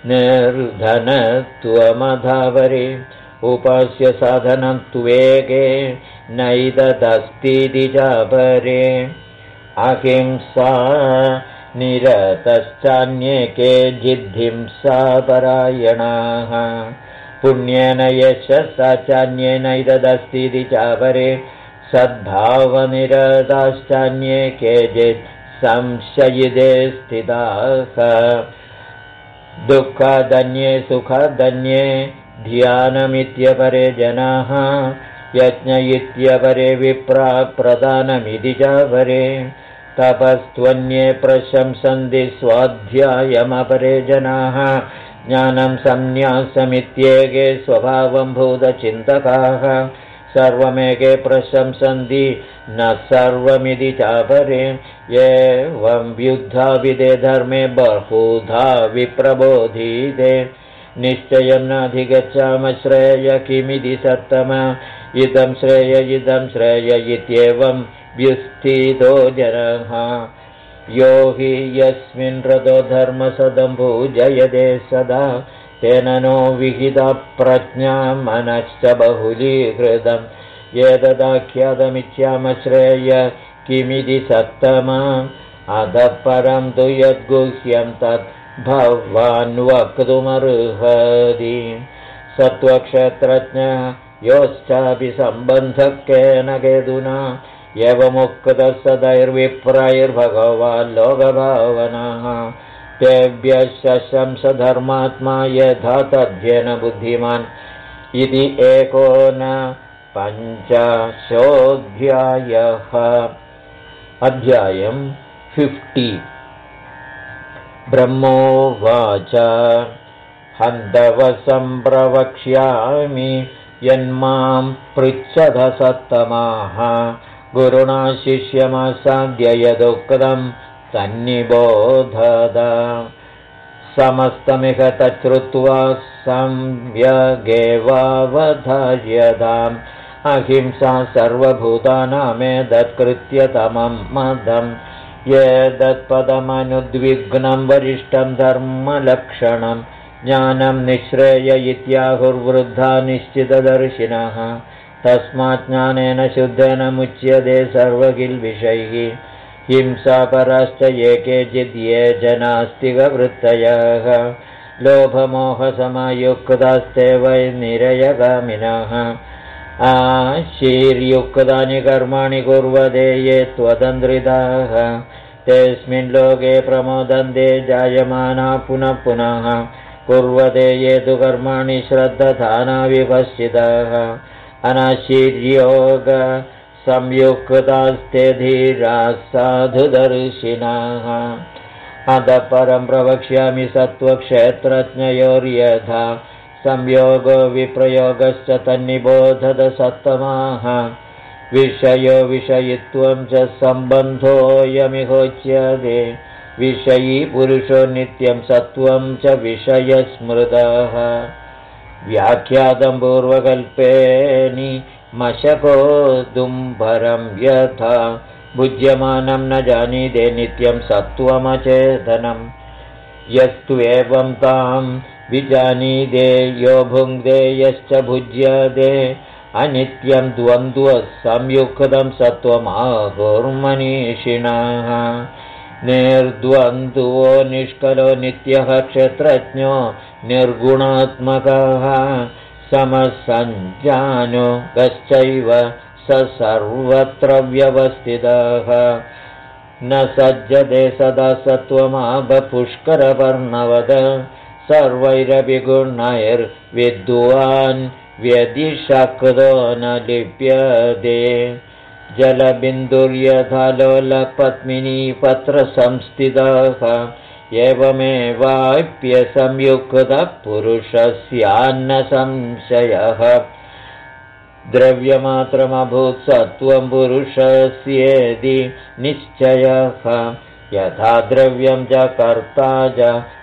निर्धनत्वमधापरे उपास्य साधनं त्वेके नैतदस्तीति चापरे अहिंसा निरतश्चान्ये केचिद्धिंसापरायणाः पुण्येन यशसा चान्ये नैतदस्तीति चापरे सद्भावनिरताश्चान्ये केचित् संशयिते स्थिताः दुःखादन्ये सुखादन्ये ध्यानमित्यपरे जनाः यज्ञ इत्यपरे विप्राक्प्रदानमिति चापरे तपस्त्वन्ये प्रशंसन्ति स्वाध्यायमपरे जनाः ज्ञानं संन्यासमित्येके स्वभावं भूतचिन्तकाः सर्वमेके प्रशंसन्ति न सर्वमिति चापरे एवं व्युद्धाविदे धर्मे बहुधा विप्रबोधिते निश्चयं नाधिगच्छामः श्रेय किमिति सत्तम इदं श्रेय इत्येवं व्युत्थितो जनः यो हि यस्मिन् रतो धर्मसदं पूजयते सदा तेन नो विहिता प्रज्ञा मनश्च बहुलीकृतम् एतदाख्यातमिच्छामः श्रेय किमिति सत्तम अतः परं तु यद्गुह्यं तत् भवान् वक्तुमर्हति सत्त्वक्षेत्रज्ञः योश्चापि सम्बन्धः केन केतुना एवमुक्तः सदैर्विप्रैर्भगवान् लोकभावनः तेभ्यः शशंसधर्मात्मा यथा तद्येन बुद्धिमान् इति 51 अध्यायं 50 ब्रह्मोवाच हन्तवसम्प्रवक्ष्यामि यन्मां पृच्छद सत्तमाः गुरुणा शिष्यमसाद्य यदुक्तं तन्निबोधद समस्तमिह तच्छ्रुत्वा संव्यगेवावधार्यताम् अहिंसा सर्वभूतानामेतत्कृत्यतमं मदम् एतत्पदमनुद्विग्नं वरिष्ठं धर्मलक्षणं ज्ञानं निःश्रेय इत्याहुर्वृद्धा निश्चितदर्शिनः तस्मात् ज्ञानेन शुद्धेन मुच्यते सर्वकिल्बिषैः हिंसापराश्च ये केचित् ये जनास्तिकवृत्तयः लोभमोहसमयुक्तास्ते वै निरयगामिनः आशीर्युक्तानि कर्माणि कुर्वते ये त्वतन्द्रिताः तेऽस्मिन् लोके प्रमोदन्ते जायमाना पुनः पुनः कुर्वते ये तु कर्माणि श्रद्धाना विपश्चिताः अनाशीर्योग संयुक्तास्ते धीराः साधुदर्शिनः अतः परं प्रवक्ष्यामि सत्त्वक्षेत्रज्ञयोर्यथा संयोगो विप्रयोगश्च तन्निबोधद सत्तमाः विषयो विषयित्वं च सम्बन्धोऽयमिहोच्यते विषयी पुरुषो नित्यं सत्त्वं च विषयस्मृतः व्याख्यातं पूर्वकल्पेनि मशकोदुम्बरं यथा भुज्यमानं न जानीते नित्यं सत्त्वमचेतनं यस्त्वेवं तां विजानीते यो भुङ्क्ते यश्च भुज्यते अनित्यं द्वन्द्वसंयुक्तं सत्त्वमाहुर्मनीषिणः निर्द्वन्द्वो निष्कलो नित्यः क्षेत्रज्ञो निर्गुणात्मकः समसञ्जानो गश्चैव स सर्वत्र व्यवस्थितः न सज्जते सदा सत्त्वमापपुष्करपर्णवद सर्वैरपि गुणैर्विद्वान् व्यदिशक्तो न लिप्यते जलबिन्दुर्यथा लोलपद्मिनी पत्रसंस्थितः एवमेवाप्यसंयुक्तः पुरुषस्यान्न संशयः द्रव्यमात्रमभूत् सत्त्वं पुरुषस्येति निश्चयः यथा द्रव्यं च कर्ता च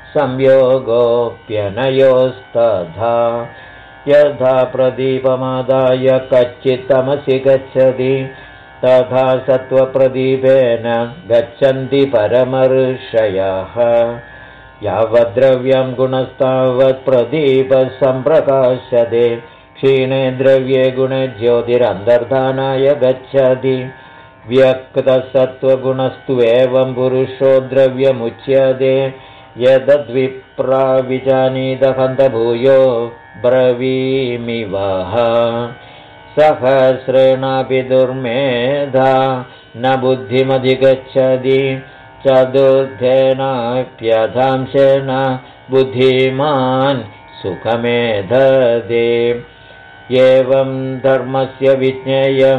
संयोगोऽप्यनयोस्तथा यथा प्रदीपमादाय कच्चित् तमसि गच्छति तथा सत्त्वप्रदीपेन गच्छन्ति परमर्षयः यावद्द्रव्यं गुणस्तावत् प्रदीपः सम्प्रकाशते क्षीणे द्रव्ये गुणे ज्योतिरन्तर्धानाय गच्छति व्यक्तसत्त्वगुणस्तु एवं पुरुषो द्रव्यमुच्यते यदद्विप्रा विजानीतहन्तभूयो ब्रवीमि वः सहस्रेणापि दुर्मेधा न बुद्धिमधिगच्छति चतुर्थेनाप्यथांशेन बुद्धिमान् सुखमेधते एवं धर्मस्य विज्ञेयं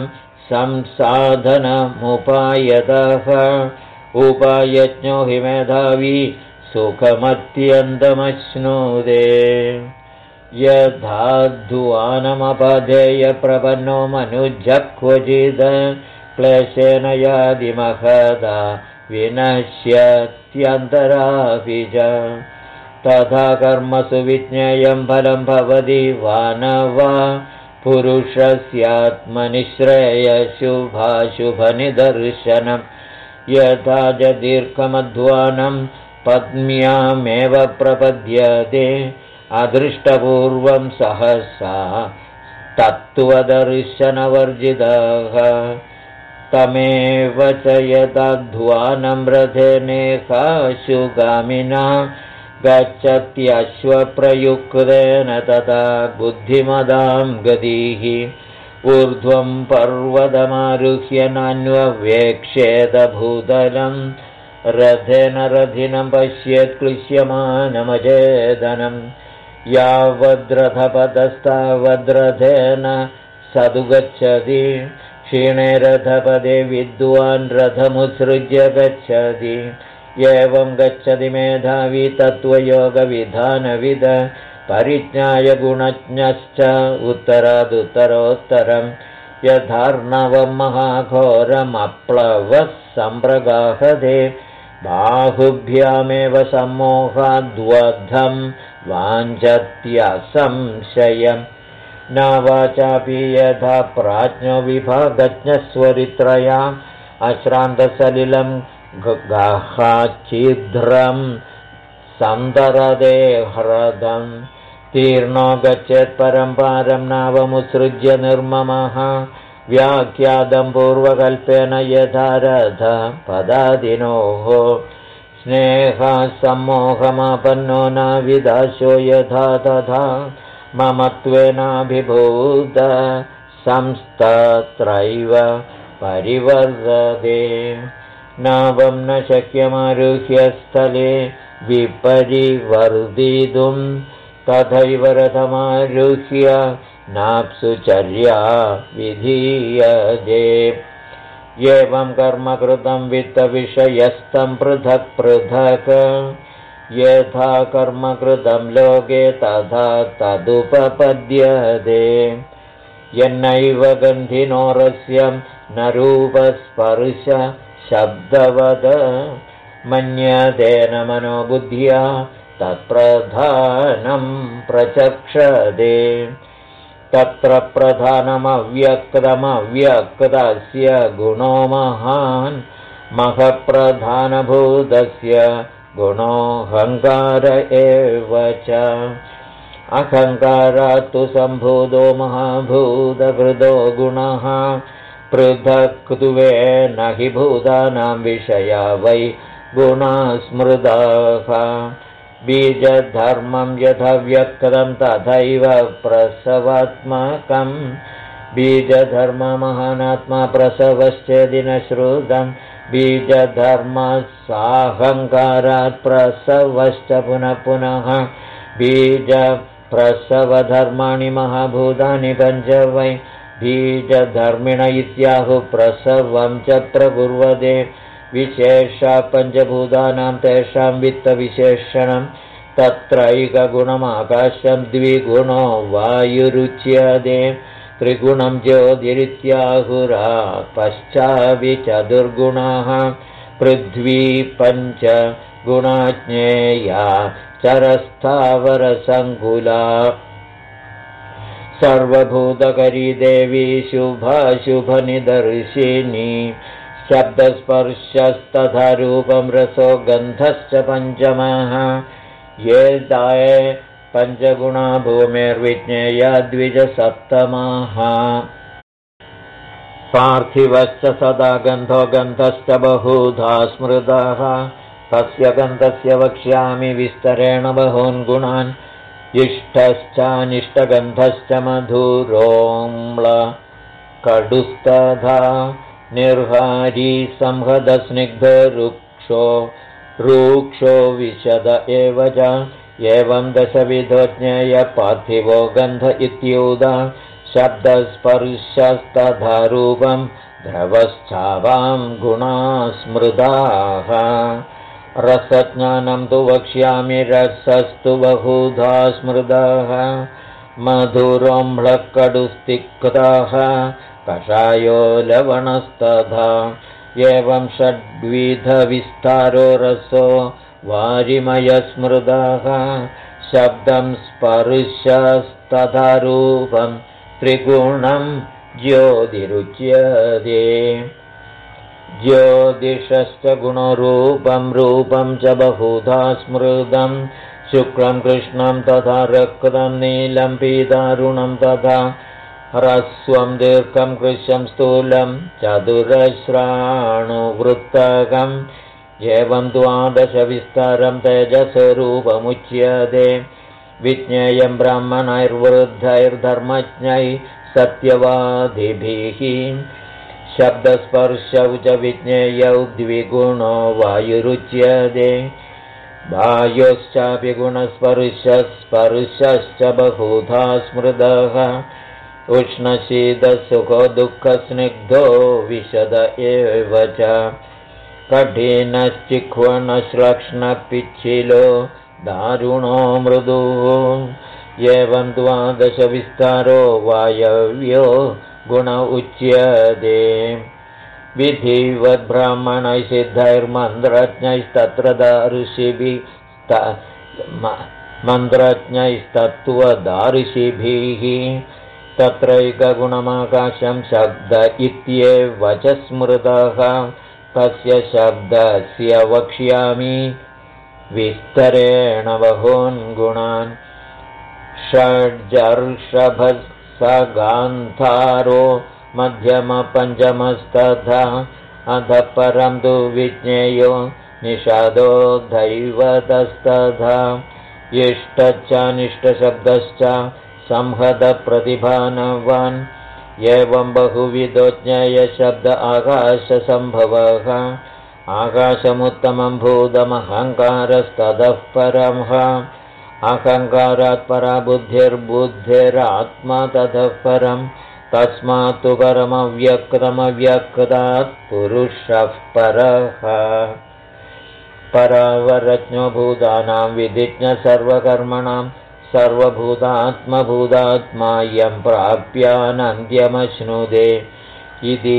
संसाधनमुपायतः उपायज्ञो हि मेधावी सुखमत्यन्तमश्नुते यथाध्वानमपधेय प्रपन्नो मनुजः क्वचिद् क्लेशेन यादि महदा विनश्यत्यन्तरापि च तथा कर्मसु विज्ञेयं फलं भवति वा न वा पुरुषस्यात्मनिःश्रेयशुभाशुभनिदर्शनं यथा च दीर्घमध्वानं पद्म्यामेव प्रपद्यते अदृष्टपूर्वं सहसा तत्त्वदर्शनवर्जितः तमेव च यदध्वानं रथेनेकाशुगामिना गच्छत्यश्वप्रयुक्तेन तथा बुद्धिमदां गतिः ऊर्ध्वं पर्वतमारुह्य नान्ववेक्ष्येदभूतलं रथेन रथिनं पश्येत् क्लिश्यमानमचेतनं यावद्रथपदस्तावद्रथेन सदु गच्छति क्षीणे रथपदे विद्वान् रथमुत्सृज्य गच्छति एवं गच्छति मेधावी तत्त्वयोगविधानविद परिज्ञाय गुणज्ञश्च उत्तरादुत्तरोत्तरं यथार्णवं महाघोरमप्लवः सम्प्रगाहते बाहुभ्यामेव सम्मोहाद्वद्धं वाञ्छत्यसंशयं न वाचापि यथा प्राज्ञो विभागज्ञस्वरित्रयाम् अश्रान्तसलिलं गाहाच्छिद्रं सन्दरदे ह्रदं तीर्णो गच्छेत् परं पारं नावमुत्सृज्य निर्ममः व्याख्यातं पूर्वकल्पेन यथा रथ पदादिनोः स्नेहसम्मोहमापन्नो न विदाशो यथा तथा ममत्वेनाभिभूत संस्तत्रैव परिवर्तते नावं न शक्यमारुह्य स्थले विपरिवर्तितुं तथैव रथमारुह्य नाप्सुचर्या विधीयते एवं कर्म कृतं वित्तविषयस्तं पृथक् पृथक् यथा कर्म कृतं लोके तथा तदुपपद्यते यन्नैव गन्धिनोरस्यं न रूपस्पर्श शब्दवद मन्यतेन मनोबुद्ध्या तत्प्रधानं प्रचक्षते तत्र प्रधानमव्यक्तमव्यक्तस्य गुणो महान् महप्रधानभूतस्य गुणोऽहङ्कार एव च अहङ्कारात् तु सम्भूतो महाभूतकृतो गुणः पृथक्त्वेन हि भूतानां विषया वै गुणाः स्मृताः बीजधर्मं यथा व्यक्तं तथैव प्रसवात्मकं बीजधर्ममहानात्मा प्रसवश्चेदि न श्रुतं बीजधर्मसाहङ्कारात् प्रसवश्च पुनः पुनः बीजप्रसवधर्माणि महाभूतानि पञ्च वै बीजधर्मिण इत्याहुः प्रसवं च प्रकुर्वते विशेषा पञ्चभूतानां तेषां वित्तविशेषणं तत्रैकगुणमाकाशं द्विगुणो वायुरुच्यते त्रिगुणं ज्योतिरित्याहुरा पश्चापि चतुर्गुणाः पृथ्वी पञ्च गुणाज्ञेया चरस्थावरसङ्कुला सर्वभूतकरी देवी शुभाशुभनिदर्शिनी शब्दस्पर्शस्तथा रूपं रसो गन्धश्च पञ्चमः ये दाये पञ्चगुणा भूमेर्विज्ञेया द्विजसप्तमाः पार्थिवश्च सदा गन्धो गन्धश्च बहुधा स्मृतः तस्य गन्धस्य वक्ष्यामि विस्तरेण बहून् गुणान् इष्टश्चानिष्टगन्धश्च मधुरोम्ल कडुस्तथा निर्हारी संहदस्निग्धो रूक्षो विशद एव च एवं दशविधो ज्ञेय पार्थिवो गन्ध इत्युदा शब्दस्पर्शस्तथा रूपं द्रवश्चावां गुणा स्मृताः रसज्ञानं तु वक्ष्यामि रसस्तु बहुधा स्मृतः मधुरोम्लकडुस्तिक्तः कषायो लवणस्तथा एवं षड्विधविस्तारो रसो वारिमयस्मृतः शब्दं स्पर्शस्तथा रूपं त्रिगुणं ज्योतिरुच्यते ज्योतिषश्च गुणरूपं रूपं च बहुधा स्मृतं शुक्लं कृष्णं तथा रक्तं नीलं पीतारुणं तथा ह्रस्वं दीर्घं कृशं स्थूलं चतुरश्राणुवृत्तकम् एवं द्वादशविस्तारं तेजस्वरूपमुच्यते विज्ञेयं ब्राह्मणैर्वृद्धैर्धर्मज्ञैः सत्यवादिभिः शब्दस्पर्शौ च विज्ञेयौ द्विगुणो वायुरुच्यते वायोश्चापि गुणस्पर्शश्च बहुधा स्मृतः उष्णशीतसुखो दुःखस्निग्धो विशद एव च कठिनश्चिह्वणश्लक्ष्णपिच्छिलो दारुणो मृदुः एवं 12 विस्तारो वायव्यो गुण उच्यते विधिवद्ब्राह्मणैः सिद्धैर्मन्त्रज्ञैस्तत्र मन्त्रज्ञैस्तत्त्वदार्शिभिः तत्रैकगुणमाकाशं शब्द इत्येव च स्मृतः तस्य शब्दस्य वक्ष्यामि विस्तरेण बहून् गुणान् षड्जर्षभसगान्धारो मध्यमपञ्चमस्तथा अधः परं तु विज्ञेयो निषादो दैवतस्तथा इष्टश्चानिष्टशब्दश्च संहतप्रतिभानवान् एवं बहुविधो ज्ञेयशब्द आकाशसम्भवः आकाशमुत्तमं भूतमहङ्कारस्ततः परमः अहङ्कारात् परा बुद्धिर्बुद्धिरात्मा ततः परम् तस्मात् तु परमव्यक्तमव्यक्तात् पुरुषः परः परावरज्ञो भूतानां विधिज्ञ सर्वकर्मणां सर्वभूतात्मभूतात्मा यं प्राप्यानन्त्यमश्नुते इति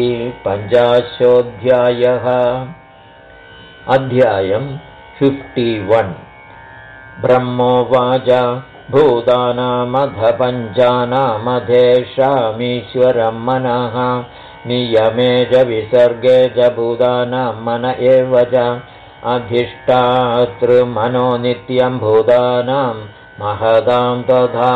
50 अध्यायम् 51 ब्रह्मोवाच भूतानामधपञ्चानामधेषामीश्वरं मनः नियमे च विसर्गे च भूतानां मन एव च अधिष्ठातृमनो नित्यं भूतानां महदां तथा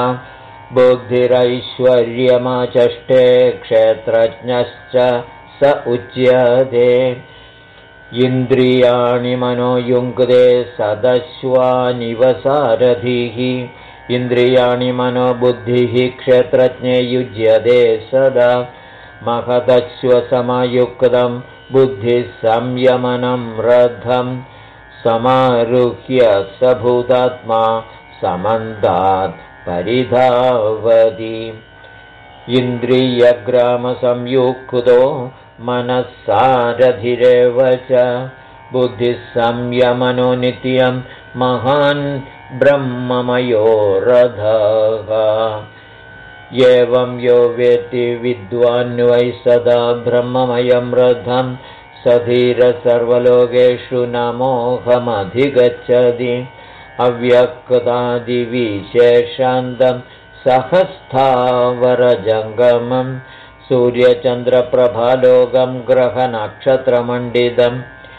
बुद्धिरैश्वर्यमाचष्टे क्षेत्रज्ञश्च स उच्यते इन्द्रियाणि मनो युङ्क्ते सदश्वानिव सारथिः इन्द्रियाणि मनो बुद्धिः क्षेत्रज्ञे युज्यते सदा महदश्वसमयुक्तं बुद्धिः संयमनं रथं समारुह्य स भूतात्मा समन्तात् परिधावति इन्द्रियग्रामसंयुक्तो मनः सारथिरेव च बुद्धिः संयमनो नित्यं महान् ब्रह्ममयो रथः एवं यो वेत्ति विद्वान् वै सदा ब्रह्ममयं रथं सधीरः सर्वलोकेषु न मोहमधिगच्छति अव्यक्तादिविशेषान्तं सहस्थावरजङ्गमं सूर्यचन्द्रप्रभालोकं ग्रहनक्षत्रमण्डितं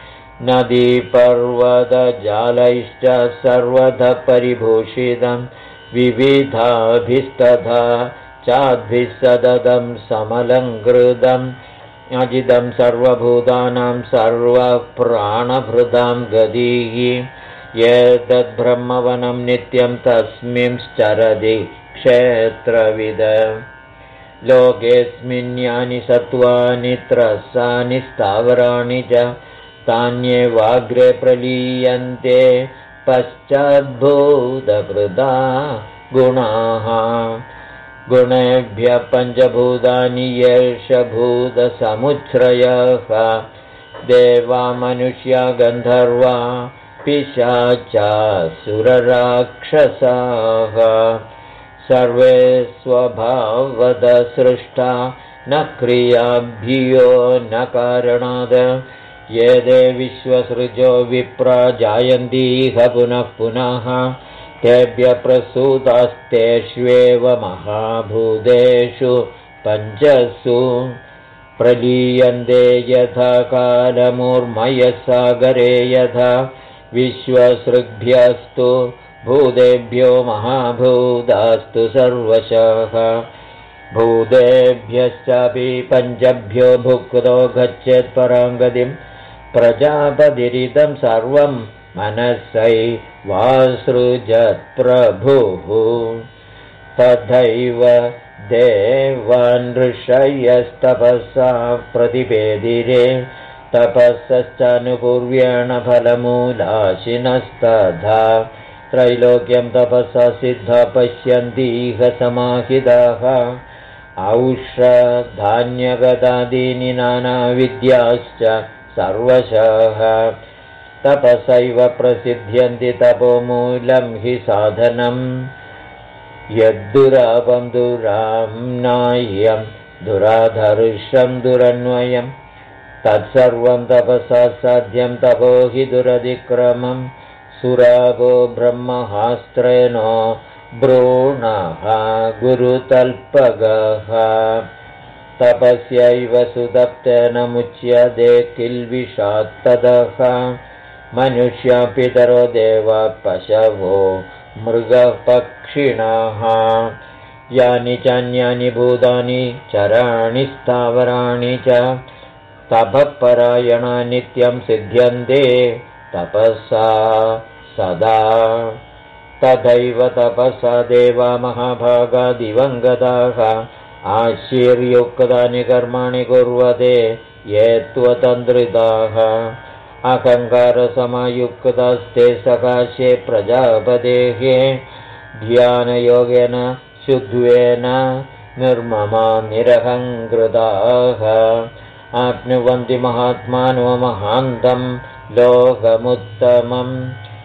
नदीपर्वतजालैश्च सर्वतः परिभूषितं विविधाभिस्तथा चाद्भिः सततं समलङ्कृतम् अजितं सर्वभूतानां सर्वप्राणभृतां गतिः एतद्ब्रह्मवनं नित्यं तस्मिंश्चरति क्षेत्रविद लोकेऽस्मिन्यानि सत्त्वानि त्रस्सानि स्थावराणि च तान्येवाग्रे प्रलीयन्ते पश्चाद्भूतकृता गुणाः गुणेभ्यः पञ्चभूतानि येष भूतसमुच्छ्रयः देवा मनुष्या गन्धर्वा पिशाचासुरराक्षसाः सर्वे स्वभावद सृष्टा न क्रियाभ्यो न कारणाद ये ते विश्वसृजो विप्रा जायन्तीह पुनः पुनः तेभ्यः प्रसूतास्तेष्वेव महाभूतेषु पञ्चसु प्रलीयन्ते यथा कालमूर्मयसागरे यथा विश्वसृग्भ्यस्तु भूतेभ्यो महाभूतास्तु सर्वशः भूतेभ्यश्चापि पञ्चभ्यो भुक्तो गच्छेत् पराङ्गतिं प्रजापतिरिदं सर्वं मनसै वासृजत्प्रभुः तथैव देवान् ऋषयस्तपसा प्रतिपेदिरे तपस्सश्चानुपूर्व्येण फलमूलाशिनस्तथा त्रैलोक्यं तपसा सिद्धा पश्यन्तीह समाहिताः औषधान्यगतादीनि नानाविद्याश्च सर्वशः तपसैव प्रसिद्ध्यन्ति तपोमूलं हि साधनम् यद्दुरापं दुराम्नाह्यं दुराधर्षं दुरन्वयं तत्सर्वं तपसा साध्यं तपो हि दुरतिक्रमं सुरापो ब्रह्महास्त्रेणो भ्रूणः गुरुतल्पगः तपस्यैव सुतप्तेन मुच्यते किल्बिषात्तदः मनुष्या पितरो देवा पशवो मृगपक्षिणः यानि चान्यानि भूतानि चराणि स्थावराणि च तपःपरायणा नित्यं सिद्ध्यन्ते तपसा सदा तथैव तपसा देवा महाभागा दिवङ्गताः आशीर्युक्तानि कर्माणि कुर्वते ये त्वतन्द्रिताः अहङ्कारसमयुक्तास्ते सकाशे प्रजापतेः ध्यानयोगेन शुद्ध्वेन निर्ममा निरहङ्कृताः आप्नुवन्ति महात्मानो महान्तं लोकमुत्तमम्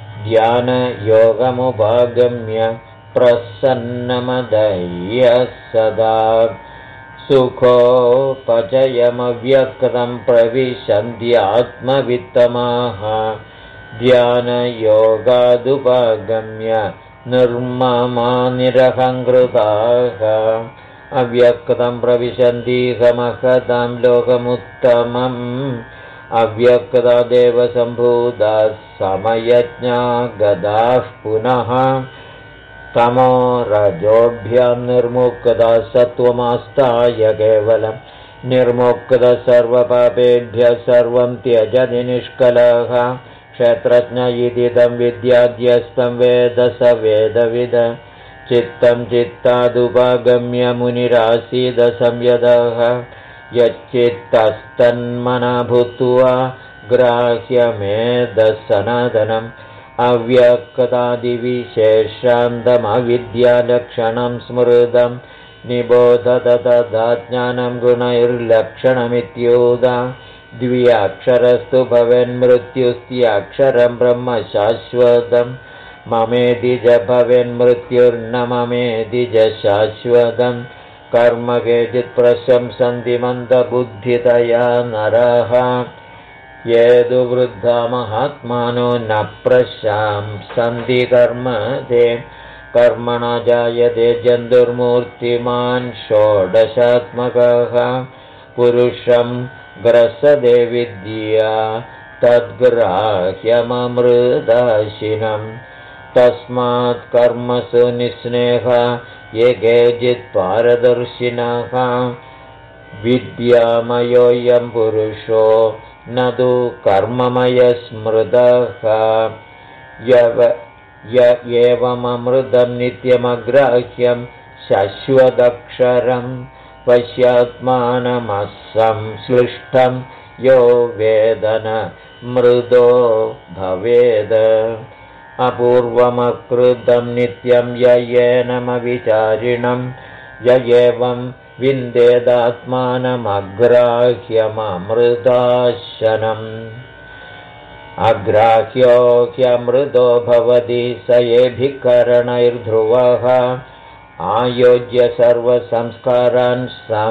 ध्यानयोगमुपागम्य प्रसन्नमदय्यः सदा सुखोपचयमव्यक्तं प्रविशन्त्यात्मवित्तमाः ध्यानयोगादुपगम्य निर्ममा निरहङ्कृताः अव्यक्तं प्रविशन्तीहमहतां लोकमुत्तमम् अव्यक्ता देवसम्भूता समयज्ञा गदाः पुनः तमो रजोभ्यां निर्मुक्ता सत्त्वमास्ताय केवलं निर्मुक्तः सर्वपापेभ्यः सर्वं त्यजति निष्कलः क्षेत्रज्ञ इदिदं विद्याद्यस्तं वेद स वेदविद चित्तं चित्तादुपगम्य मुनिरासीद संयतः यच्चित्तस्तन्मना भूत्वा ग्राह्यमेधसनातनम् अव्यक्तादिविशेषान्तमविद्यालक्षणं स्मृतं निबोधत तदा ज्ञानं गुणैर्लक्षणमित्युदा द्व्यक्षरस्तु भवेन्मृत्युस्त्याक्षरं ब्रह्म शाश्वतं ममेति च भवेन्मृत्युर्न ममेति च शाश्वतं कर्म केचित् प्रशंसन्ति मन्दबुद्धितया नरः ये तु वृद्धा महात्मानो न प्रशंसन्ति कर्म ते कर्मणा जायते जन्तुर्मूर्तिमान् षोडशात्मकः पुरुषं ग्रसते विद्या तद्ग्राह्यममृताशिनं तस्मात् कर्मसु निःस्नेहा ये केचित् पारदर्शिनः विद्यामयोऽयं पुरुषो न तु कर्ममयस्मृतः य एवममृतं नित्यमग्राह्यं शाश्वतक्षरं पश्यात्मानमसंश्लिष्टं यो वेदन मृदो भवेद अपूर्वमकृतं नित्यं य येनमविचारिणं य एवं विन्देदात्मानमग्राह्यममृताशनम् अग्राह्यो ह्यमृतो भवति स येभिः करणैर्ध्रुवः आयोज्य सर्वसंस्कारान्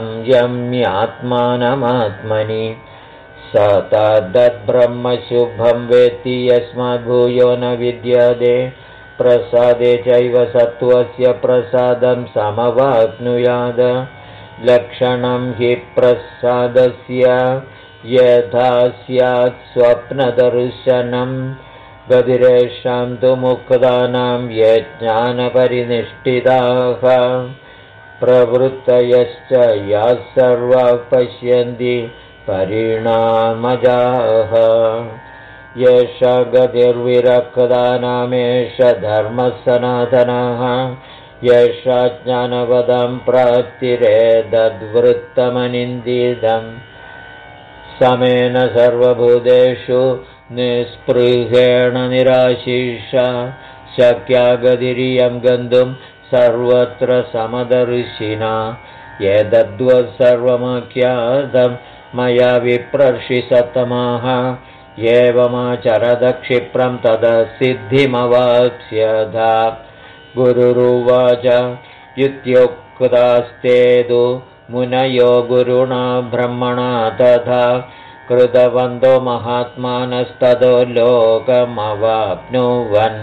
संयम्यात्मानमात्मनि स तद्ब्रह्मशुभं वेत्ति यस्माद्भूयो न विद्यते प्रसादे चैव सत्त्वस्य प्रसादं समवाप्नुयाद लक्षणं हि प्रसादस्य यथा स्यात् स्वप्नदर्शनं गतिरेषां तु मुक्तानां ये ज्ञानपरिनिष्ठिताः प्रवृत्तयश्च याः सर्वाः पश्यन्ति परिणामजाः येषा गतिर्विरक्तानामेष धर्मः सनातनः येषा ज्ञानवदं प्राप्तिरेतद्वृत्तमनिन्दितं समेन सर्वभूतेषु निःस्पृहेण निराशिषा शक्या गतिरियं गन्तुं सर्वत्र समदर्शिना एतद्वत् सर्वमाख्यातं मया विप्रर्षि सत्तमाः एवमाचरद क्षिप्रं तदसिद्धिमवाप्स्यथा गुरुरुवाच इत्युक्तास्तेदु मुनयो गुरुणा ब्रह्मणा तथा कृतवन्तो महात्मानस्ततो लोकमवाप्नुवन्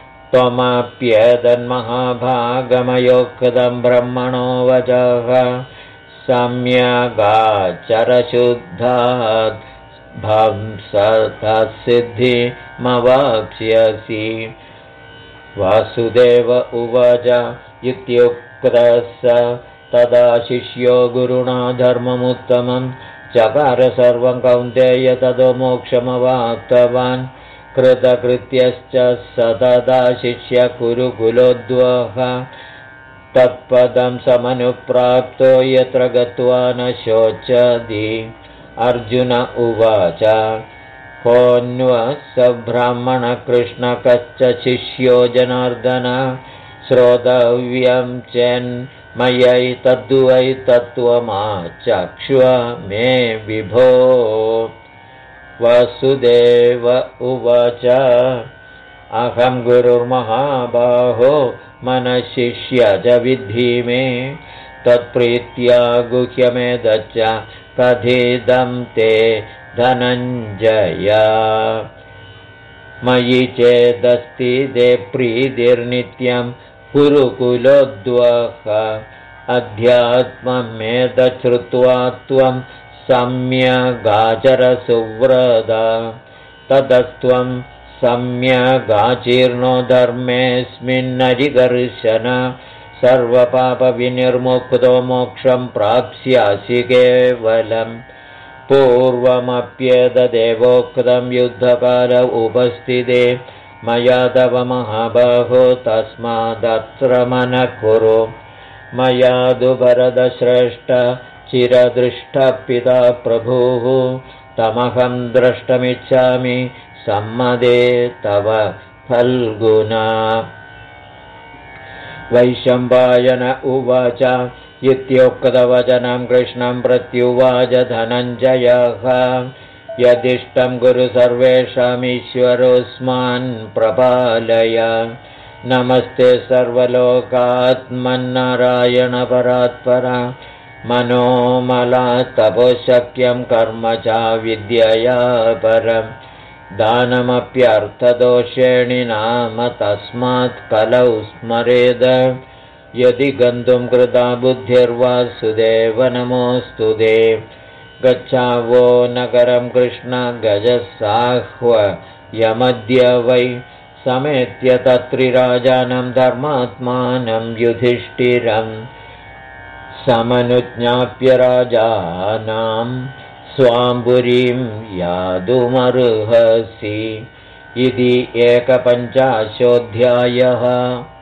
त्वमप्येतन्महाभागमयोक्तं ब्रह्मणो वचः सम्यगाचरशुद्धात् भंसतसिद्धिमवाप्स्यसि वासुदेव उवाच इत्युक्तः स तदा शिष्यो गुरुणा धर्ममुत्तमं चकार सर्वं कौन्तेय ततो मोक्षमवाप्तवान् कृतकृत्यश्च स तदा शिष्य गुरुकुलोद्वः तत्पदं समनुप्राप्तो यत्र गत्वा न शोचति अर्जुन उवाच कोऽन्वः स ब्राह्मणकृष्ण कश्च शिष्यो जनार्दन श्रोतव्यं चेन्मयैतद्वै तत्त्वमाचक्ष्व मे विभो वसुदेव उवाच अहं गुरुर्महाबाहो मनशिष्य च विद्धि मे तत्प्रीत्या गुह्यमेतच्च कथितं ते धनञ्जय मयि चेदस्ति ते प्रीतिर्नित्यं गुरुकुलोद्वः अध्यात्ममेतच्छ्रुत्वा त्वं सम्यगाचरसुव्रत ततस्त्वं सम्यगाचीर्णो धर्मेऽस्मिन्नरिकर्षण सर्वपापविनिर्मुक्तो मोक्षं प्राप्स्यासि केवलम् पूर्वमप्येतदेवोक्तं युद्धकाल उपस्थिते मया तव महाबाहो तस्मादत्र मनः कुरु मया तु भरतश्रेष्ठ चिरदृष्टः पिता प्रभुः तमहं द्रष्टुमिच्छामि सम्मदे तव फल्गुना वैशम्पायन उवाच इत्युक्तवचनं कृष्णं प्रत्युवाच धनञ्जयः यदिष्टं कुरु सर्वेषामीश्वरोऽस्मान् प्रपालय नमस्ते सर्वलोकात्मन्नारायण परात्परा मनोमलात्तपोशक्यं कर्म च विद्यया परम् दानमप्यर्थदोषेणि नाम तस्मात् कलौ स्मरेद यदि गन्तुं कृता बुद्धिर्वासुदेव नमोऽस्तु ते गच्छावो नगरं कृष्ण गजसाह्वयमद्य वै समेत्य तत्रिराजानं धर्मात्मानं युधिष्ठिरम् समनुज्ञाप्य राजानां स्वाम्बुरीं यादुमर्हसि इति 15ोऽध्यायः।